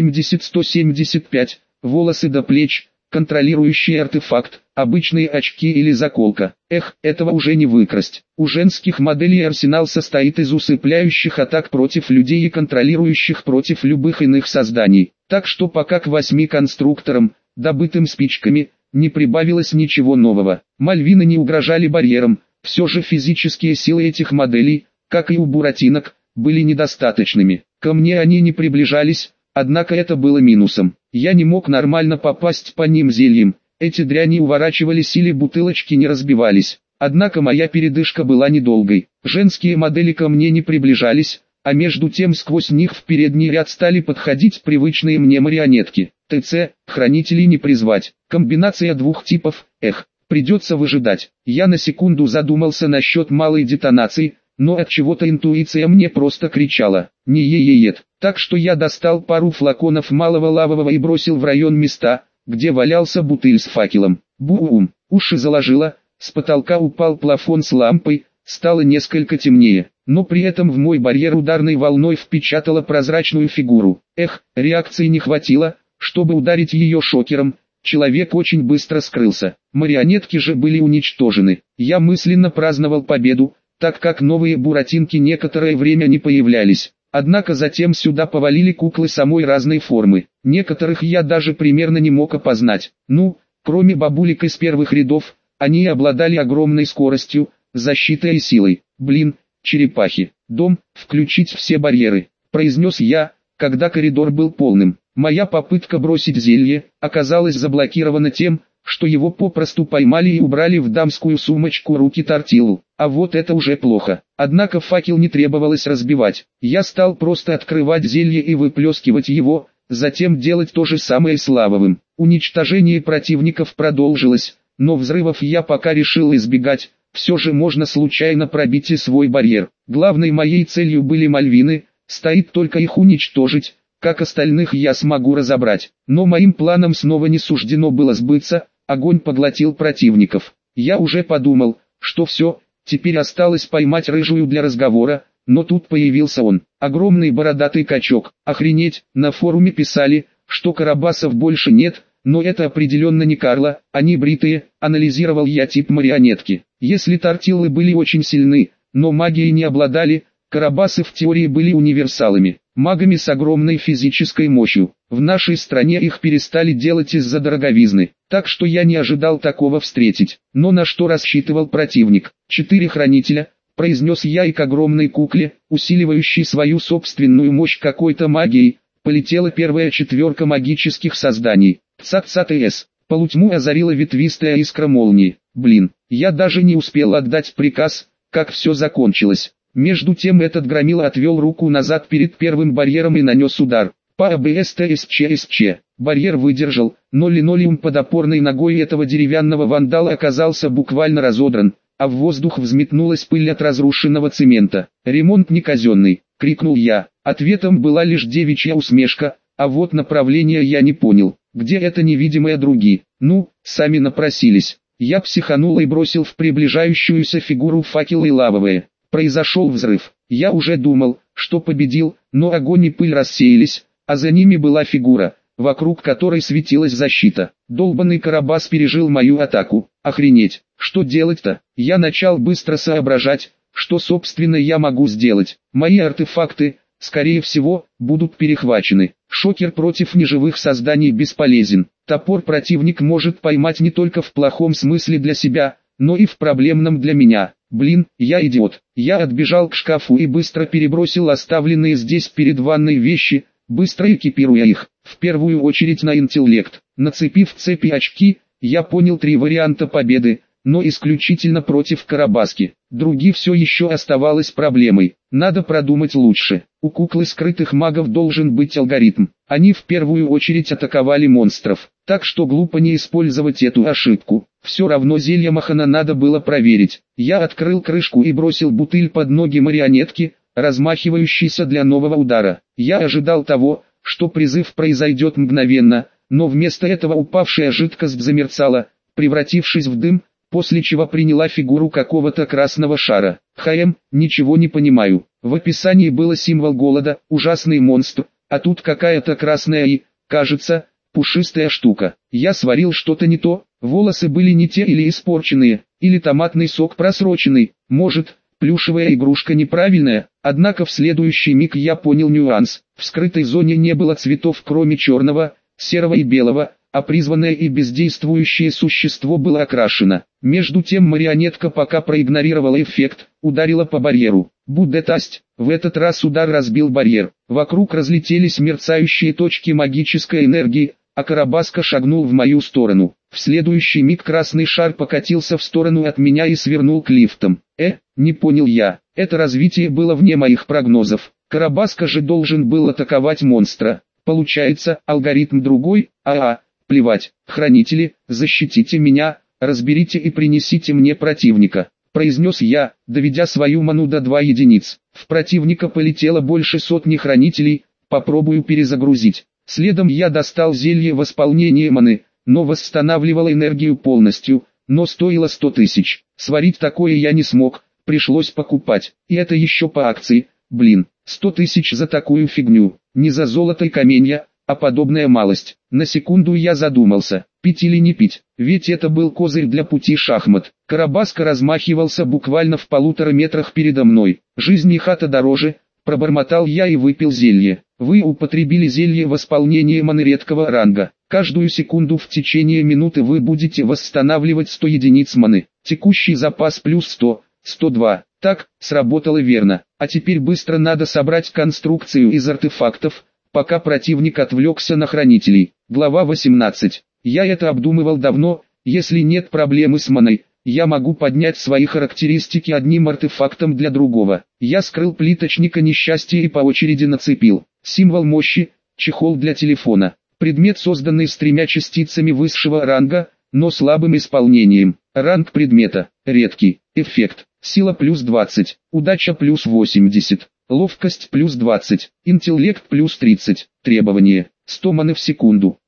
170-175, волосы до плеч, контролирующий артефакт, обычные очки или заколка. Эх, этого уже не выкрасть. У женских моделей арсенал состоит из усыпляющих атак против людей и контролирующих против любых иных созданий. Так что пока к 8 конструкторам, добытым спичками, не прибавилось ничего нового. Мальвины не угрожали барьерам. Все же физические силы этих моделей, как и у буратинок, были недостаточными. Ко мне они не приближались, однако это было минусом. Я не мог нормально попасть по ним зельем, эти дряни уворачивались или бутылочки не разбивались. Однако моя передышка была недолгой. Женские модели ко мне не приближались, а между тем сквозь них в передний ряд стали подходить привычные мне марионетки. ТЦ, хранителей не призвать. Комбинация 2 типов, придется выжидать. Я на секунду задумался насчет малой детонации, но от чего-то интуиция мне просто кричала: не е-е-ет. Так что я достал пару флаконов малого лавового и бросил в район места, где валялся бутыль с факелом. Бум! Уши заложило, с потолка упал плафон с лампой, стало несколько темнее, но при этом в мой барьер ударной волной впечатала прозрачную фигуру. Реакции не хватило, чтобы ударить ее шокером. Человек очень быстро скрылся. Марионетки же были уничтожены. Я мысленно праздновал победу, так как новые буратинки некоторое время не появлялись. Однако затем сюда повалили куклы самой разной формы. Некоторых я даже примерно не мог опознать. Ну, кроме бабулек из первых рядов, они обладали огромной скоростью, защитой и силой. Черепахи. «Дом, включить все барьеры», произнес я, когда коридор был полным. Моя попытка бросить зелье оказалась заблокирована тем, что его попросту поймали и убрали в дамскую сумочку руки Тортиллу. А вот это уже плохо. Однако факел не требовалось разбивать. Я стал просто открывать зелье и выплескивать его, затем делать то же самое с лавовым. Уничтожение противников продолжилось, но взрывов я пока решил избегать. Все же можно случайно пробить и свой барьер. Главной моей целью были мальвины, стоит только их уничтожить. Как остальных я смогу разобрать. Но моим планам снова не суждено было сбыться, огонь поглотил противников. Я уже подумал, что все, теперь осталось поймать рыжую для разговора, но тут появился он, огромный бородатый качок. Охренеть, на форуме писали, что Карабасов больше нет, но это определенно не Карла, они бритые, анализировал я тип марионетки. Если тортиллы были очень сильны, но магией не обладали, Карабасы в теории были универсалами, магами с огромной физической мощью. В нашей стране их перестали делать из-за дороговизны, так что я не ожидал такого встретить. Но на что рассчитывал противник? 4 хранителя, произнес я, и к огромной кукле, усиливающей свою собственную мощь какой-то магией, полетела первая 4 магических созданий. Цат-цат-эс. Полутьму озарила ветвистая искра молнии. Блин, я даже не успел отдать приказ, как все закончилось. Между тем этот громила отвел руку назад перед первым барьером и нанес удар. По АБСТСЧ. Барьер выдержал, но линолеум под опорной ногой этого деревянного вандала оказался буквально разодран, а в воздух взметнулась пыль от разрушенного цемента. «Ремонт не казенный», — крикнул я. Ответом была лишь девичья усмешка, а вот направление я не понял. Где это невидимые други? Ну, сами напросились. Я психанул и бросил в приближающуюся фигуру факелы лавовые. Произошел взрыв. Я уже думал, что победил, но огонь и пыль рассеялись, а за ними была фигура, вокруг которой светилась защита. Долбанный Карабас пережил мою атаку. Охренеть, что делать-то? Я начал быстро соображать, что собственно я могу сделать. Мои артефакты, скорее всего, будут перехвачены. Шокер против неживых созданий бесполезен. Топор противник может поймать не только в плохом смысле для себя, но и в проблемном для меня. Блин, я идиот. Я отбежал к шкафу и быстро перебросил оставленные здесь перед ванной вещи, быстро экипируя их, в первую очередь на интеллект. Нацепив цепи очки, я понял 3 варианта победы, но исключительно против Карабаски. Другие все еще оставалось проблемой. Надо продумать лучше. У куклы скрытых магов должен быть алгоритм. Они в первую очередь атаковали монстров, так что глупо не использовать эту ошибку. Все равно зелье Махана надо было проверить. Я открыл крышку и бросил бутыль под ноги марионетки, размахивающейся для нового удара. Я ожидал того, что призыв произойдет мгновенно, но вместо этого упавшая жидкость замерцала, превратившись в дым, после чего приняла фигуру какого-то красного шара. Ничего не понимаю. В описании было символ голода, ужасный монстр, а тут какая-то красная и, кажется, пушистая штука. Я сварил что-то не то, волосы были не те или испорченные, или томатный сок просроченный, может, плюшевая игрушка неправильная, однако в следующий миг я понял нюанс. В скрытой зоне не было цветов кроме черного, серого и белого, а призванное и бездействующее существо было окрашено. Между тем марионетка пока проигнорировала эффект, ударила по барьеру. Будетасть, в этот раз удар разбил барьер. Вокруг разлетелись мерцающие точки магической энергии, а Карабаска шагнул в мою сторону. В следующий миг красный шар покатился в сторону от меня и свернул к лифтам. Не понял я. Это развитие было вне моих прогнозов. Карабаска же должен был атаковать монстра. Получается, алгоритм другой, плевать. Хранители, защитите меня, разберите и принесите мне противника, произнес я, доведя свою ману до 2 единиц. В противника полетело больше сотни хранителей, попробую перезагрузить. Следом я достал зелье восполнения маны, но восстанавливало энергию полностью, но стоило 100 тысяч. Сварить такое я не смог, пришлось покупать. И это еще по акции. Блин, 100 тысяч за такую фигню. Не за золото и каменья, а подобная малость. На секунду я задумался, пить или не пить, ведь это был козырь для пути шахмат. Карабаска размахивался буквально в 1,5 метрах передо мной. Жизнь и хата дороже, пробормотал я и выпил зелье. Вы употребили зелье восполнения маны редкого ранга. Каждую секунду в течение минуты вы будете восстанавливать 100 единиц маны. Текущий запас плюс 100, 102. Так, сработало верно. А теперь быстро надо собрать конструкцию из артефактов, пока противник отвлекся на хранителей. Глава 18. Я это обдумывал давно. Если нет проблемы с маной, я могу поднять свои характеристики одним артефактом для другого. Я скрыл плиточника несчастья и по очереди нацепил символ мощи, чехол для телефона. Предмет, созданный с 3 частицами высшего ранга, но слабым исполнением. Ранг предмета – редкий. Эффект: сила плюс 20, удача плюс 80, ловкость плюс 20, интеллект плюс 30. Требование: 100 маны в секунду.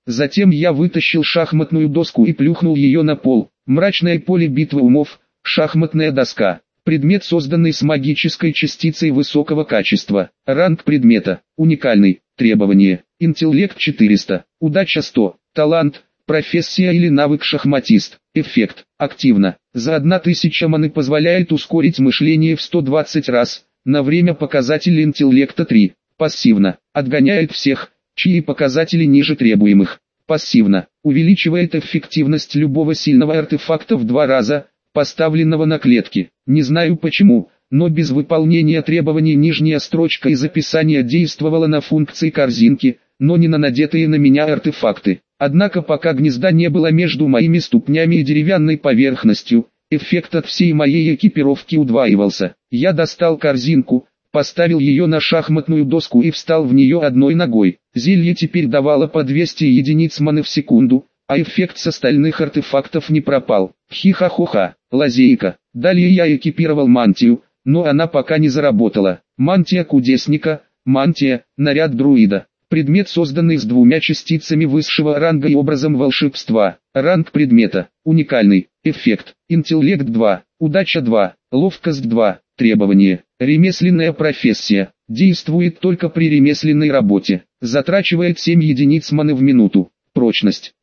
Затем я вытащил шахматную доску и плюхнул ее на пол. Мрачное поле битвы умов, шахматная доска. Предмет, созданный с магической частицей высокого качества. Ранг предмета. Уникальный. Требования. Интеллект 400. Удача 100. Талант. Профессия или навык шахматист. Эффект. Активно. За 1000 маны позволяет ускорить мышление в 120 раз. На время показатель интеллекта 3. Пассивно. Отгоняет всех, чьи показатели ниже требуемых. Пассивно. Увеличивает эффективность любого сильного артефакта в 2 раза, поставленного на клетки. Не знаю почему, но без выполнения требований нижняя строчка из описания действовала на функции корзинки, но не на надетые на меня артефакты. Однако пока гнезда не было между моими ступнями и деревянной поверхностью, эффект от всей моей экипировки удваивался. Я достал корзинку, поставил ее на шахматную доску и встал в нее одной ногой. Зелье теперь давало по 200 единиц маны в секунду, а эффект с остальных артефактов не пропал. Хи-ха-хо-ха, лазейка. Далее я экипировал мантию, но она пока не заработала. Мантия кудесника, мантия, наряд друида. Предмет, созданный с 2 частицами высшего ранга и образом волшебства. Ранг предмета. Уникальный. Эффект. Интеллект 2. Удача 2. Ловкость 2. Требования. Ремесленная профессия. Действует только при ремесленной работе. Затрачивает 7 единиц маны в минуту. Прочность.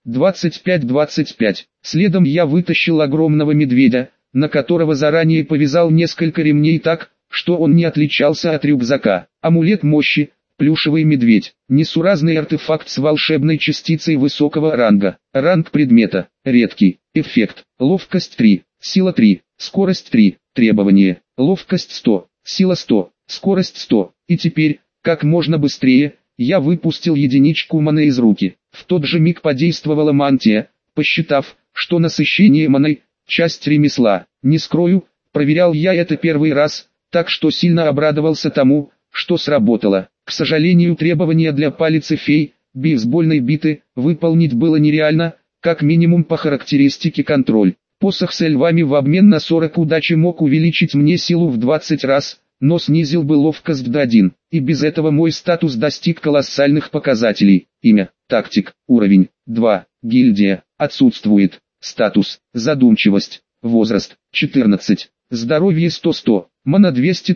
25-25. Следом я вытащил огромного медведя, на которого заранее повязал несколько ремней так, что он не отличался от рюкзака. Амулет мощи. Плюшевый медведь. Несуразный артефакт с волшебной частицей высокого ранга. Ранг предмета. Редкий. Эффект. Ловкость 3. Сила 3. Скорость 3. Требования. Ловкость 100. Сила 100. Скорость 100. И теперь, как можно быстрее, я выпустил единичку маны из руки. В тот же миг подействовала мантия, посчитав, что насыщение маной – часть ремесла. Не скрою, проверял я это первый раз, так что сильно обрадовался тому, что сработало. К сожалению, требования для палицы фей, бейсбольной биты, выполнить было нереально, как минимум по характеристике контроль. Посох с львами в обмен на 40 удачи мог увеличить мне силу в 20 раз, но снизил бы ловкость до 1, и без этого мой статус достиг колоссальных показателей. Имя, тактик, уровень 2, гильдия, отсутствует, статус, задумчивость, возраст, 14, здоровье 100-100, мана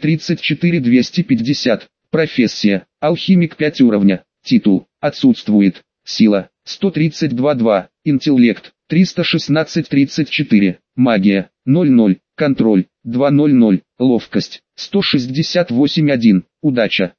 234-250, профессия, алхимик 5 уровня, титул, отсутствует, сила, 132-2, интеллект, 316-34, магия, 00, контроль, 200, ловкость, 168-1, удача,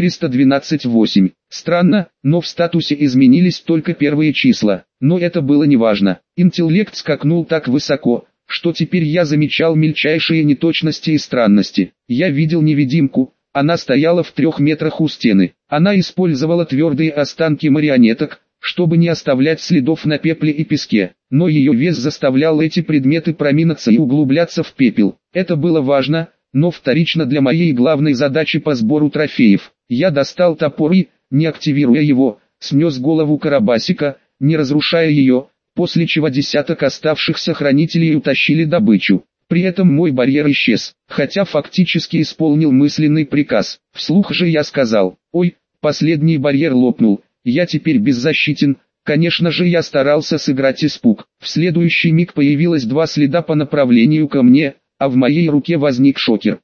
412-8. Странно, но в статусе изменились только первые числа, но это было неважно. Интеллект скакнул так высоко, что теперь я замечал мельчайшие неточности и странности. Я видел невидимку, она стояла в 3 метрах у стены. Она использовала твердые останки марионеток, чтобы не оставлять следов на пепле и песке, но ее вес заставлял эти предметы проминаться и углубляться в пепел. Это было важно, но вторично для моей главной задачи по сбору трофеев. Я достал топор и, не активируя его, снес голову Карабасика, не разрушая ее, после чего десяток оставшихся хранителей утащили добычу. При этом мой барьер исчез, хотя фактически исполнил мысленный приказ. Вслух же я сказал: «Ой, последний барьер лопнул, я теперь беззащитен». Конечно же, я старался сыграть испуг. В следующий миг появилось 2 следа по направлению ко мне, а в моей руке возник шокер.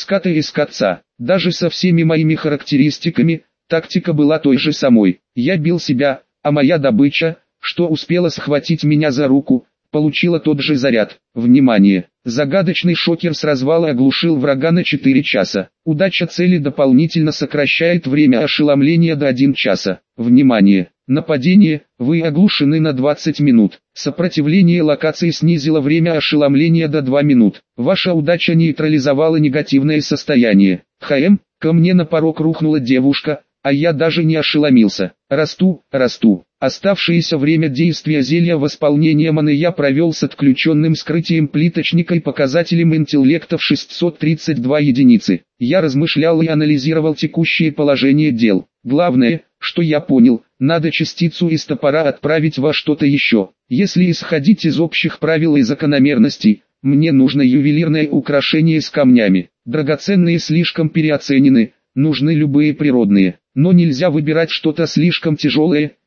ТСК-ца. Даже со всеми моими характеристиками, тактика была той же самой. Я бил себя, а моя добыча, что успела схватить меня за руку, получила тот же заряд. Внимание! Загадочный шокер с развала оглушил врага на 4 часа. Удача цели дополнительно сокращает время ошеломления до 1 часа. Внимание! Нападение, вы оглушены на 20 минут. Сопротивление локации снизило время ошеломления до 2 минут. Ваша удача нейтрализовала негативное состояние. Ко мне на порог рухнула девушка, а я даже не ошеломился. Расту. Оставшееся время действия зелья восполнения маны я провел с отключенным скрытием плиточника и показателем интеллекта в 632 единицы. Я размышлял и анализировал текущее положение дел. Главное, что я понял, надо частицу из топора отправить во что-то еще. Если исходить из общих правил и закономерностей, мне нужно ювелирное украшение с камнями. Драгоценные слишком переоценены, нужны любые природные. Но нельзя выбирать что-то слишком тяжелое,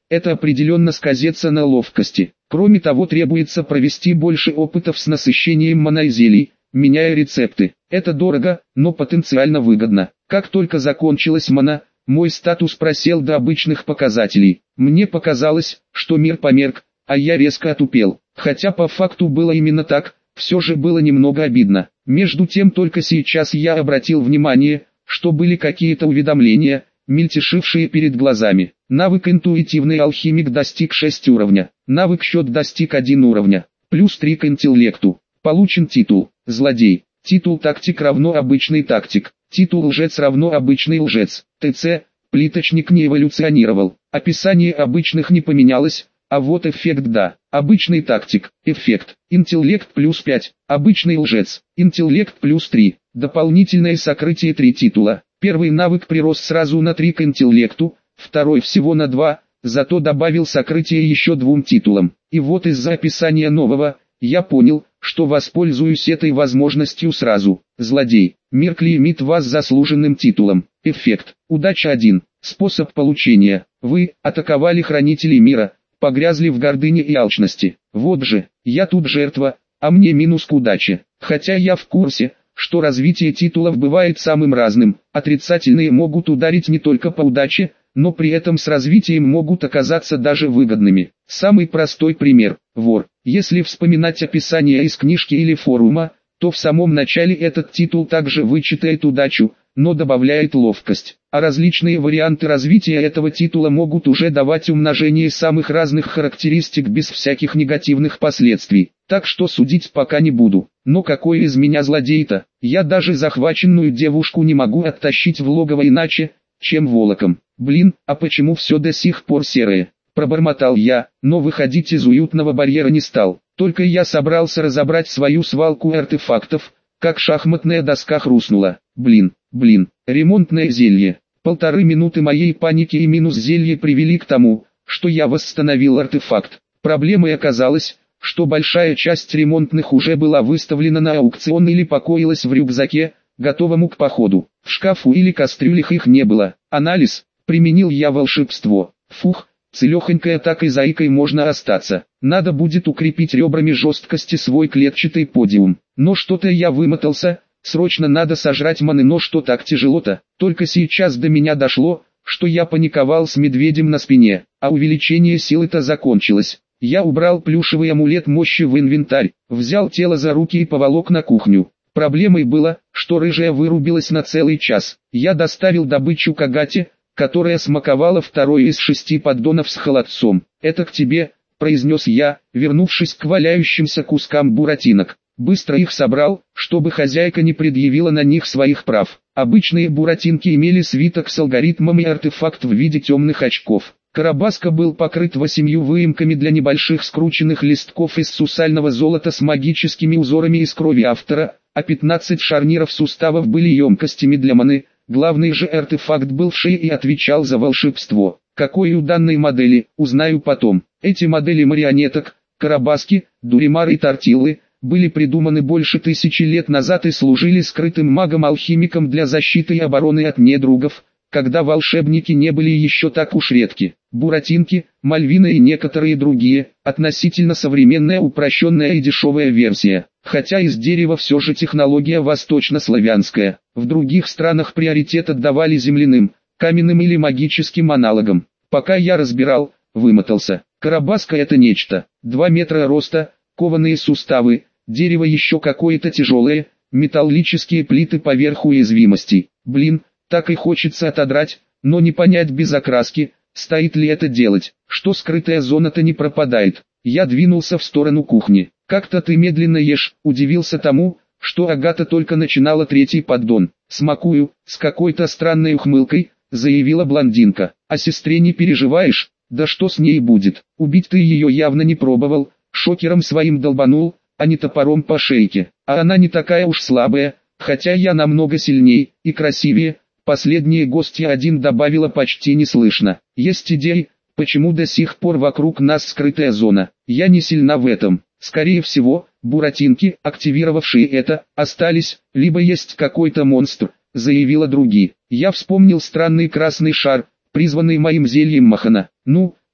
это определенно сказится на ловкости. Кроме того, требуется провести больше опытов с насыщением мана и зелий, меняя рецепты. Это дорого, но потенциально выгодно. Как только закончилась мана, мой статус просел до обычных показателей. Мне показалось, что мир померк, а я резко отупел. Хотя по факту было именно так, все же было немного обидно. Между тем только сейчас я обратил внимание, что были какие-то уведомления, мельтешившие перед глазами. Навык интуитивный алхимик достиг 6 уровня. Навык счет достиг 1 уровня. Плюс 3 к интеллекту. Получен титул «Злодей». Титул «Тактик» равно «Обычный тактик». Титул «Лжец» равно «Обычный лжец». ТЦ «Плиточник» не эволюционировал. Описание обычных не поменялось, а вот эффект да. Обычный тактик. Эффект. Интеллект плюс 5. Обычный лжец. Интеллект плюс 3. Дополнительное сокрытие 3 титула. Первый навык прирос сразу на 3 к интеллекту, второй всего на 2, зато добавил сокрытие еще 2 титулам. И вот из-за описания нового, я понял, что воспользуюсь этой возможностью сразу. Злодей. Мир клеймит вас заслуженным титулом. Эффект. Удача 1. Способ получения. Вы атаковали хранителей мира, погрязли в гордыне и алчности. Вот же, я тут жертва, а мне минус к удаче. Хотя я в курсе, что развитие титулов бывает самым разным. Отрицательные могут ударить не только по удаче, но при этом с развитием могут оказаться даже выгодными. Самый простой пример – вор. Если вспоминать описание из книжки или форума, то в самом начале этот титул также вычитает удачу, но добавляет ловкость. А различные варианты развития этого титула могут уже давать умножение самых разных характеристик без всяких негативных последствий. Так что судить пока не буду. Но какой из меня злодей-то? Я даже захваченную девушку не могу оттащить в логово иначе, чем волоком. Блин, а почему все до сих пор серое? Пробормотал я, но выходить из уютного барьера не стал. Только я собрался разобрать свою свалку артефактов, как шахматная доска хрустнула. Блин, ремонтное зелье. 1,5 минуты моей паники и минус зелье привели к тому, что я восстановил артефакт. Проблемой оказалось, что большая часть ремонтных уже была выставлена на аукцион или покоилась в рюкзаке, готовому к походу. В шкафу или кастрюлях их не было. Анализ. Применил я волшебство. Фух, целехонькой атакой заикой можно остаться. Надо будет укрепить ребрами жесткости свой клетчатый подиум. Но что-то я вымотался, срочно надо сожрать маны, но что так тяжело-то? Только сейчас до меня дошло, что я паниковал с медведем на спине, а увеличение силы-то закончилось. Я убрал плюшевый амулет мощи в инвентарь, взял тело за руки и поволок на кухню. Проблемой было, что рыжая вырубилась на целый час. Я доставил добычу к Агате, которая смаковала 2 из 6 поддонов с холодцом. «Это к тебе», — произнес я, вернувшись к валяющимся кускам буратинок. Быстро их собрал, чтобы хозяйка не предъявила на них своих прав. Обычные буратинки имели свиток с алгоритмом и артефакт в виде темных очков. Карабаска был покрыт 8 выемками для небольших скрученных листков из сусального золота с магическими узорами из крови автора, а 15 шарниров суставов были емкостями для маны. Главный же артефакт был в шее и отвечал за волшебство. Какой у данной модели, узнаю потом. Эти модели марионеток, Карабаски, Дуримары и Тортилы, были придуманы больше 1000 лет назад и служили скрытым магом-алхимиком для защиты и обороны от недругов, когда волшебники не были еще так уж редки. Буратинки, Мальвина и некоторые другие, относительно современная упрощенная и дешевая версия. Хотя из дерева все же технология восточнославянская. В других странах приоритет отдавали земляным, каменным или магическим аналогам. Пока я разбирал, вымотался. Карабаска — это нечто. 2 метра роста, кованые суставы, дерево еще какое-то тяжелое, металлические плиты поверх уязвимостей. Блин, так и хочется отодрать, но не понять без окраски, стоит ли это делать. Что скрытая зона-то не пропадает. Я двинулся в сторону кухни. «Как-то ты медленно ешь», удивился тому, что Агата только начинала 3-й поддон. «Смакую», с какой-то странной ухмылкой, заявила блондинка. «О сестре не переживаешь? Да что с ней будет? Убить ты ее явно не пробовал, шокером своим долбанул, а не топором по шейке. А она не такая уж слабая, хотя я намного сильней и красивее». Последние гостья один добавила почти неслышно. «Есть идеи, почему до сих пор вокруг нас скрытая зона? Я не сильна в этом. Скорее всего, буратинки, активировавшие это, остались, либо есть какой-то монстр», заявила другие. Я вспомнил странный красный шар, призванный моим зельем Махана. Ну,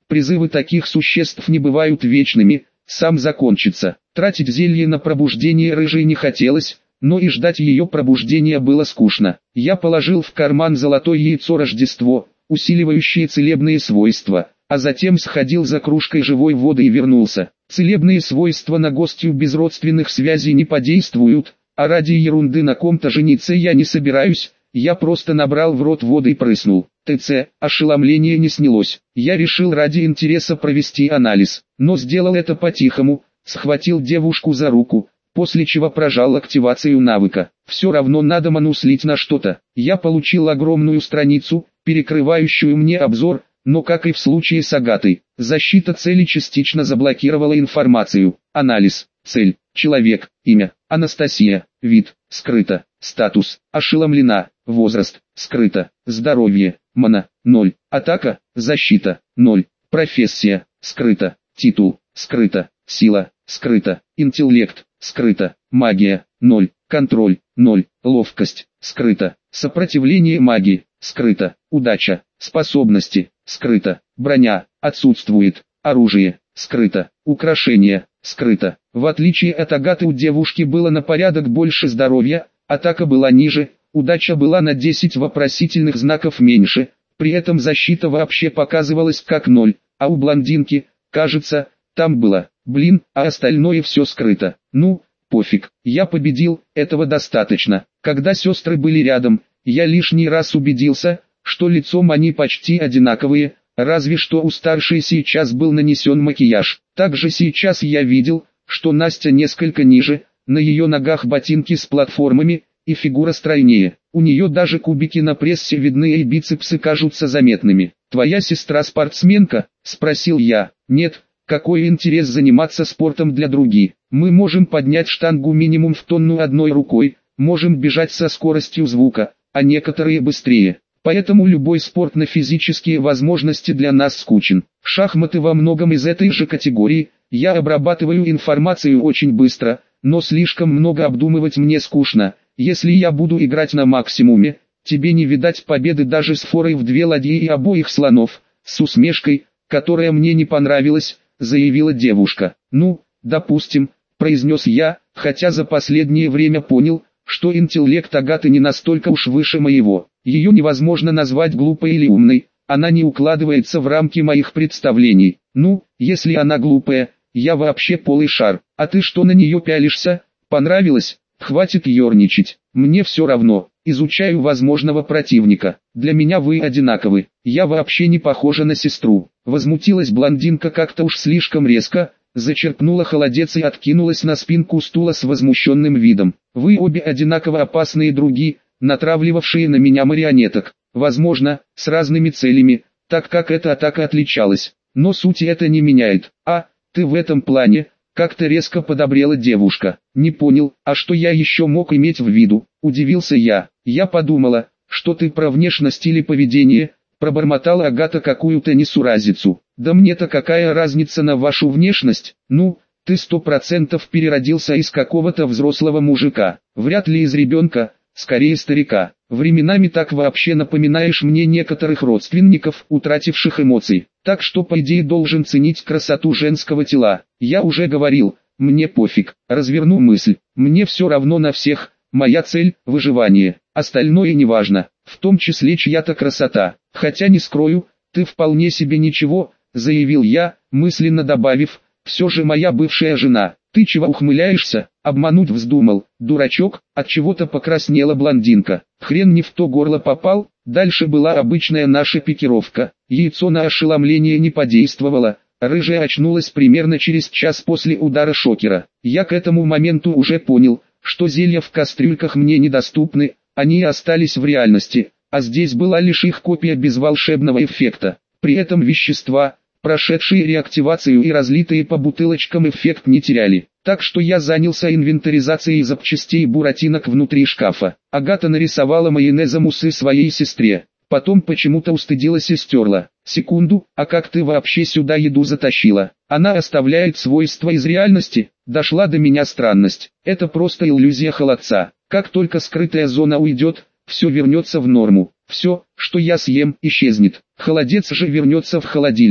Призывы таких существ не бывают вечными, сам закончится. Тратить зелье на пробуждение рыжей не хотелось, но и ждать ее пробуждения было скучно. Я положил в карман золотое яйцо Рождество, усиливающее целебные свойства, а затем сходил за кружкой живой воды и вернулся. Целебные свойства на гостью без родственных связей не подействуют, а ради ерунды на ком-то жениться я не собираюсь. Я просто набрал в рот воды и прыснул. ТЦ, ошеломление не снялось. Я решил ради интереса провести анализ, но сделал это по-тихому, схватил девушку за руку, после чего прожал активацию навыка. Все равно надо ману слить на что-то. Я получил огромную страницу, перекрывающую мне обзор, но как и в случае с Агатой, защита цели частично заблокировала информацию. Анализ. Цель. Человек. Имя. Анастасия. Вид. Скрыто. Статус. Ошеломлена. Возраст. Скрыто. Здоровье. Мана. 0. Атака. Защита. 0. Профессия. Скрыто. Титул. Скрыто. Сила. Скрыто. Интеллект. Скрыто. Магия. 0. Контроль. 0. Ловкость. Скрыто. Сопротивление магии. Скрыто. Удача. Способности. Скрыто. Броня. Отсутствует. Оружие. Скрыто. Украшения. Скрыто. В отличие от Агаты, у девушки было на порядок больше здоровья, атака была ниже, удача была на 10 вопросительных знаков меньше, при этом защита вообще показывалась как 0, а у блондинки, кажется, там было, а остальное все скрыто. Ну, пофиг, я победил, этого достаточно. Когда сестры были рядом, я лишний раз убедился, что лицом они почти одинаковые, разве что у старшей сейчас был нанесен макияж. Также сейчас я видел, что Настя несколько ниже, на ее ногах ботинки с платформами, и фигура стройнее. У нее даже кубики на прессе видны и бицепсы кажутся заметными. «Твоя сестра спортсменка?» – спросил я. «Нет, какой интерес заниматься спортом для других? Мы можем поднять штангу минимум в тонну одной рукой, можем бежать со скоростью звука, а некоторые быстрее. Поэтому любой спорт на физические возможности для нас скучен. Шахматы во многом из этой же категории. Я обрабатываю информацию очень быстро, но слишком много обдумывать мне скучно. Если я буду играть на максимуме, тебе не видать победы даже с форой в 2 ладьи и обоих слонов», с усмешкой, которая мне не понравилась, заявила девушка. «Ну, допустим», произнес я, хотя за последнее время понял, что интеллект Агаты не настолько уж выше моего. Ее невозможно назвать глупой или умной, она не укладывается в рамки моих представлений. Ну, если она глупая, я вообще полый шар. А ты что на нее пялишься? Понравилось? Хватит ерничать. Мне все равно. Изучаю возможного противника. Для меня вы одинаковы. Я вообще не похожа на сестру. Возмутилась блондинка как-то уж слишком резко, зачерпнула холодец и откинулась на спинку стула с возмущенным видом. Вы обе одинаково опасные други, натравливавшие на меня марионеток. Возможно, с разными целями, так как эта атака отличалась. Но сути это не меняет. А, ты в этом плане, как-то резко подобрела девушка. Не понял, а что я еще мог иметь в виду? Удивился я. Я подумала, что ты про внешность или поведение, пробормотала Агата какую-то несуразицу. Да мне-то какая разница на вашу внешность? Ну, ты 100% переродился из какого-то взрослого мужика. Вряд ли из ребенка, скорее старика. Временами так вообще напоминаешь мне некоторых родственников, утративших эмоций. Так что по идее должен ценить красоту женского тела. Я уже говорил, мне пофиг. Разверну мысль. Мне все равно на всех. Моя цель – выживание. Остальное не важно. В том числе чья-то красота. Хотя не скрою, ты вполне себе ничего, заявил я, мысленно добавив, все же моя бывшая жена. Ты чего ухмыляешься? Обмануть вздумал, дурачок. От чего-то покраснела блондинка. Хрен не в то горло попал. Дальше была обычная наша пикировка. Яйцо на ошеломление не подействовало. Рыжая очнулась примерно через час после удара шокера. Я к этому моменту уже понял, что зелья в кастрюльках мне недоступны, они остались в реальности, а здесь была лишь их копия без волшебного эффекта. При этом вещества, прошедшие реактивацию и разлитые по бутылочкам, эффект не теряли. Так что я занялся инвентаризацией запчастей буратинок внутри шкафа. Агата нарисовала майонезом усы своей сестре, потом почему-то устыдилась и стерла. Секунду, а как ты вообще сюда еду затащила? Она оставляет свойства из реальности? Дошла до меня странность. Это просто иллюзия холодца. Как только скрытая зона уйдет, все вернется в норму. Все, что я съем, исчезнет. Холодец же вернется в холодильник.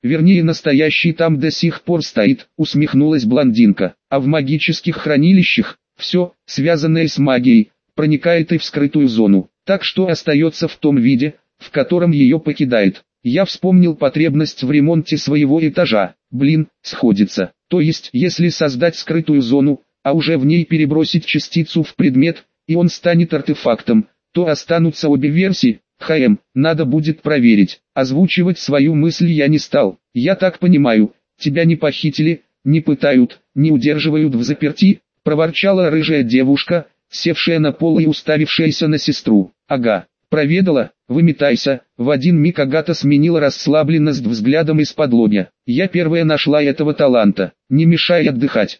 вернее настоящий там до сих пор стоит, усмехнулась блондинка. А в магических хранилищах, все, связанное с магией, проникает и в скрытую зону, так что остается в том виде, в котором ее покидает. Я вспомнил потребность в ремонте своего этажа. Блин, сходится. То есть, если создать скрытую зону, а уже в ней перебросить частицу в предмет, и он станет артефактом, то останутся обе версии. Надо будет проверить. Озвучивать свою мысль я не стал. Я так понимаю, тебя не похитили, не пытают, не удерживают в заперти, проворчала рыжая девушка, севшая на пол и уставившаяся на сестру. Ага, проведала, выметайся. В один миг Агата сменила расслабленность взглядом из-под лобья. Я первая нашла этого таланта, не мешай отдыхать.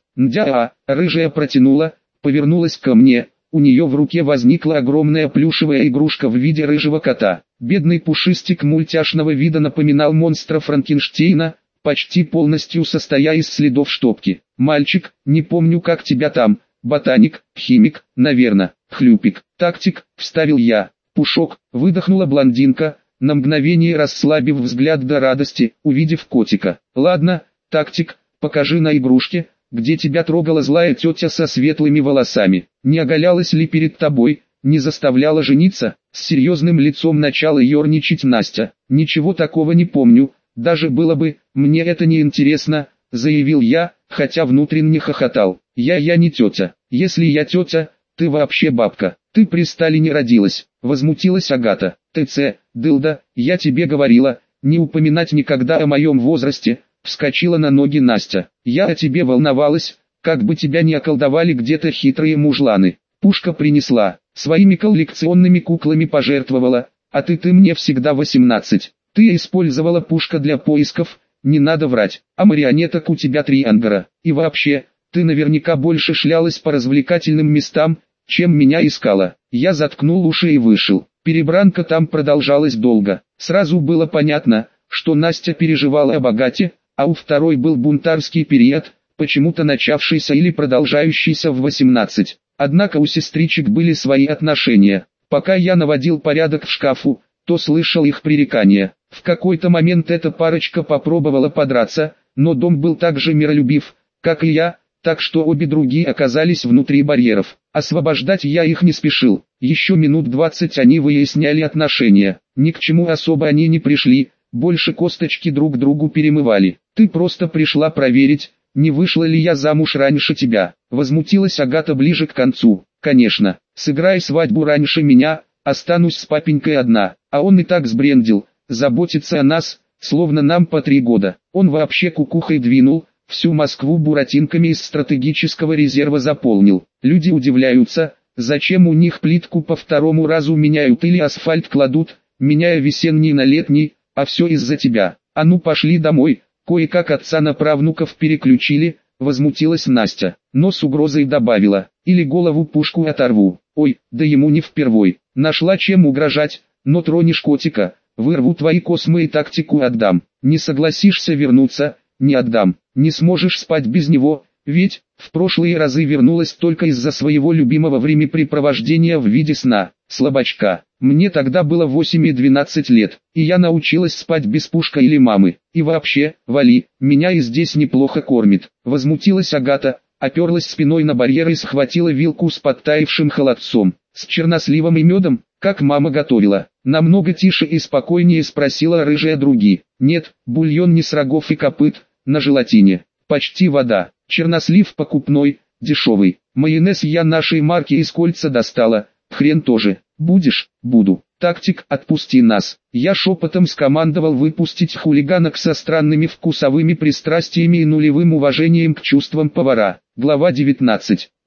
Рыжая протянула, повернулась ко мне. У нее в руке возникла огромная плюшевая игрушка в виде рыжего кота. Бедный пушистик мультяшного вида напоминал монстра Франкенштейна, почти полностью состоя из следов штопки. «Мальчик, не помню как тебя там, ботаник, химик, наверно, хлюпик, тактик», вставил я. «Пушок», выдохнула блондинка, на мгновение расслабив взгляд до радости, увидев котика. «Ладно, тактик, покажи на игрушке, где тебя трогала злая тетя со светлыми волосами. Не оголялась ли перед тобой, не заставляла жениться?» С серьезным лицом начала ерничать Настя. «Ничего такого не помню, даже было бы, мне это не интересно», заявил я, хотя внутренне хохотал. Я не тетя. Если я тетя, ты вообще бабка. Ты при Сталине родилась», возмутилась Агата. «ТЦ, дылда, я тебе говорила, не упоминать никогда о моем возрасте», вскочила на ноги Настя. «Я о тебе волновалась, как бы тебя не околдовали где-то хитрые мужланы. Пушка принесла, своими коллекционными куклами пожертвовала, а ты мне всегда 18. Ты использовала пушка для поисков, не надо врать, а марионеток у тебя 3 ангара. И вообще, ты наверняка больше шлялась по развлекательным местам, чем меня искала». Я заткнул уши и вышел. Перебранка там продолжалась долго. Сразу было понятно, что Настя переживала об Агате, а у второй был бунтарский период, почему-то начавшийся или продолжающийся в 18. Однако у сестричек были свои отношения. Пока я наводил порядок в шкафу, то слышал их пререкания. В какой-то момент эта парочка попробовала подраться, но дом был так же миролюбив, как и я, так что обе другие оказались внутри барьеров. Освобождать я их не спешил. Еще минут 20 они выясняли отношения. Ни к чему особо они не пришли, больше косточки друг другу перемывали. «Ты просто пришла проверить, не вышла ли я замуж раньше тебя», возмутилась Агата ближе к концу. «Конечно, сыграй свадьбу раньше меня, останусь с папенькой одна, а он и так сбрендил, заботится о нас, словно нам по 3 года. Он вообще кукухой двинул, всю Москву буратинками из стратегического резерва заполнил. Люди удивляются, зачем у них плитку по 2-му разу меняют или асфальт кладут, меняя весенний на летний, а все из-за тебя. А ну пошли домой». Кое-как отца на правнуков переключили, возмутилась Настя, но с угрозой добавила: «Или голову пушку оторву». Ой, да ему не впервой. Нашла чем угрожать, но тронешь котика, вырву твои космы и тактику отдам. Не согласишься вернуться, не отдам. Не сможешь спать без него, ведь в прошлые разы вернулась только из-за своего любимого времяпрепровождения в виде сна, слабачка. Мне тогда было 8 и 12 лет, и я научилась спать без пушка или мамы. И вообще, вали, меня и здесь неплохо кормит. Возмутилась Агата, оперлась спиной на барьер и схватила вилку с подтаявшим холодцом. С черносливом и медом, как мама готовила. Намного тише и спокойнее спросила рыжая други. Нет, бульон не с рогов и копыт, на желатине. Почти вода. Чернослив покупной, дешевый. Майонез я нашей марки из кольца достала. Хрен тоже. Будешь? Буду. Тактик, отпусти нас. Я шепотом скомандовал выпустить хулиганок со странными вкусовыми пристрастиями и нулевым уважением к чувствам повара. Глава 19.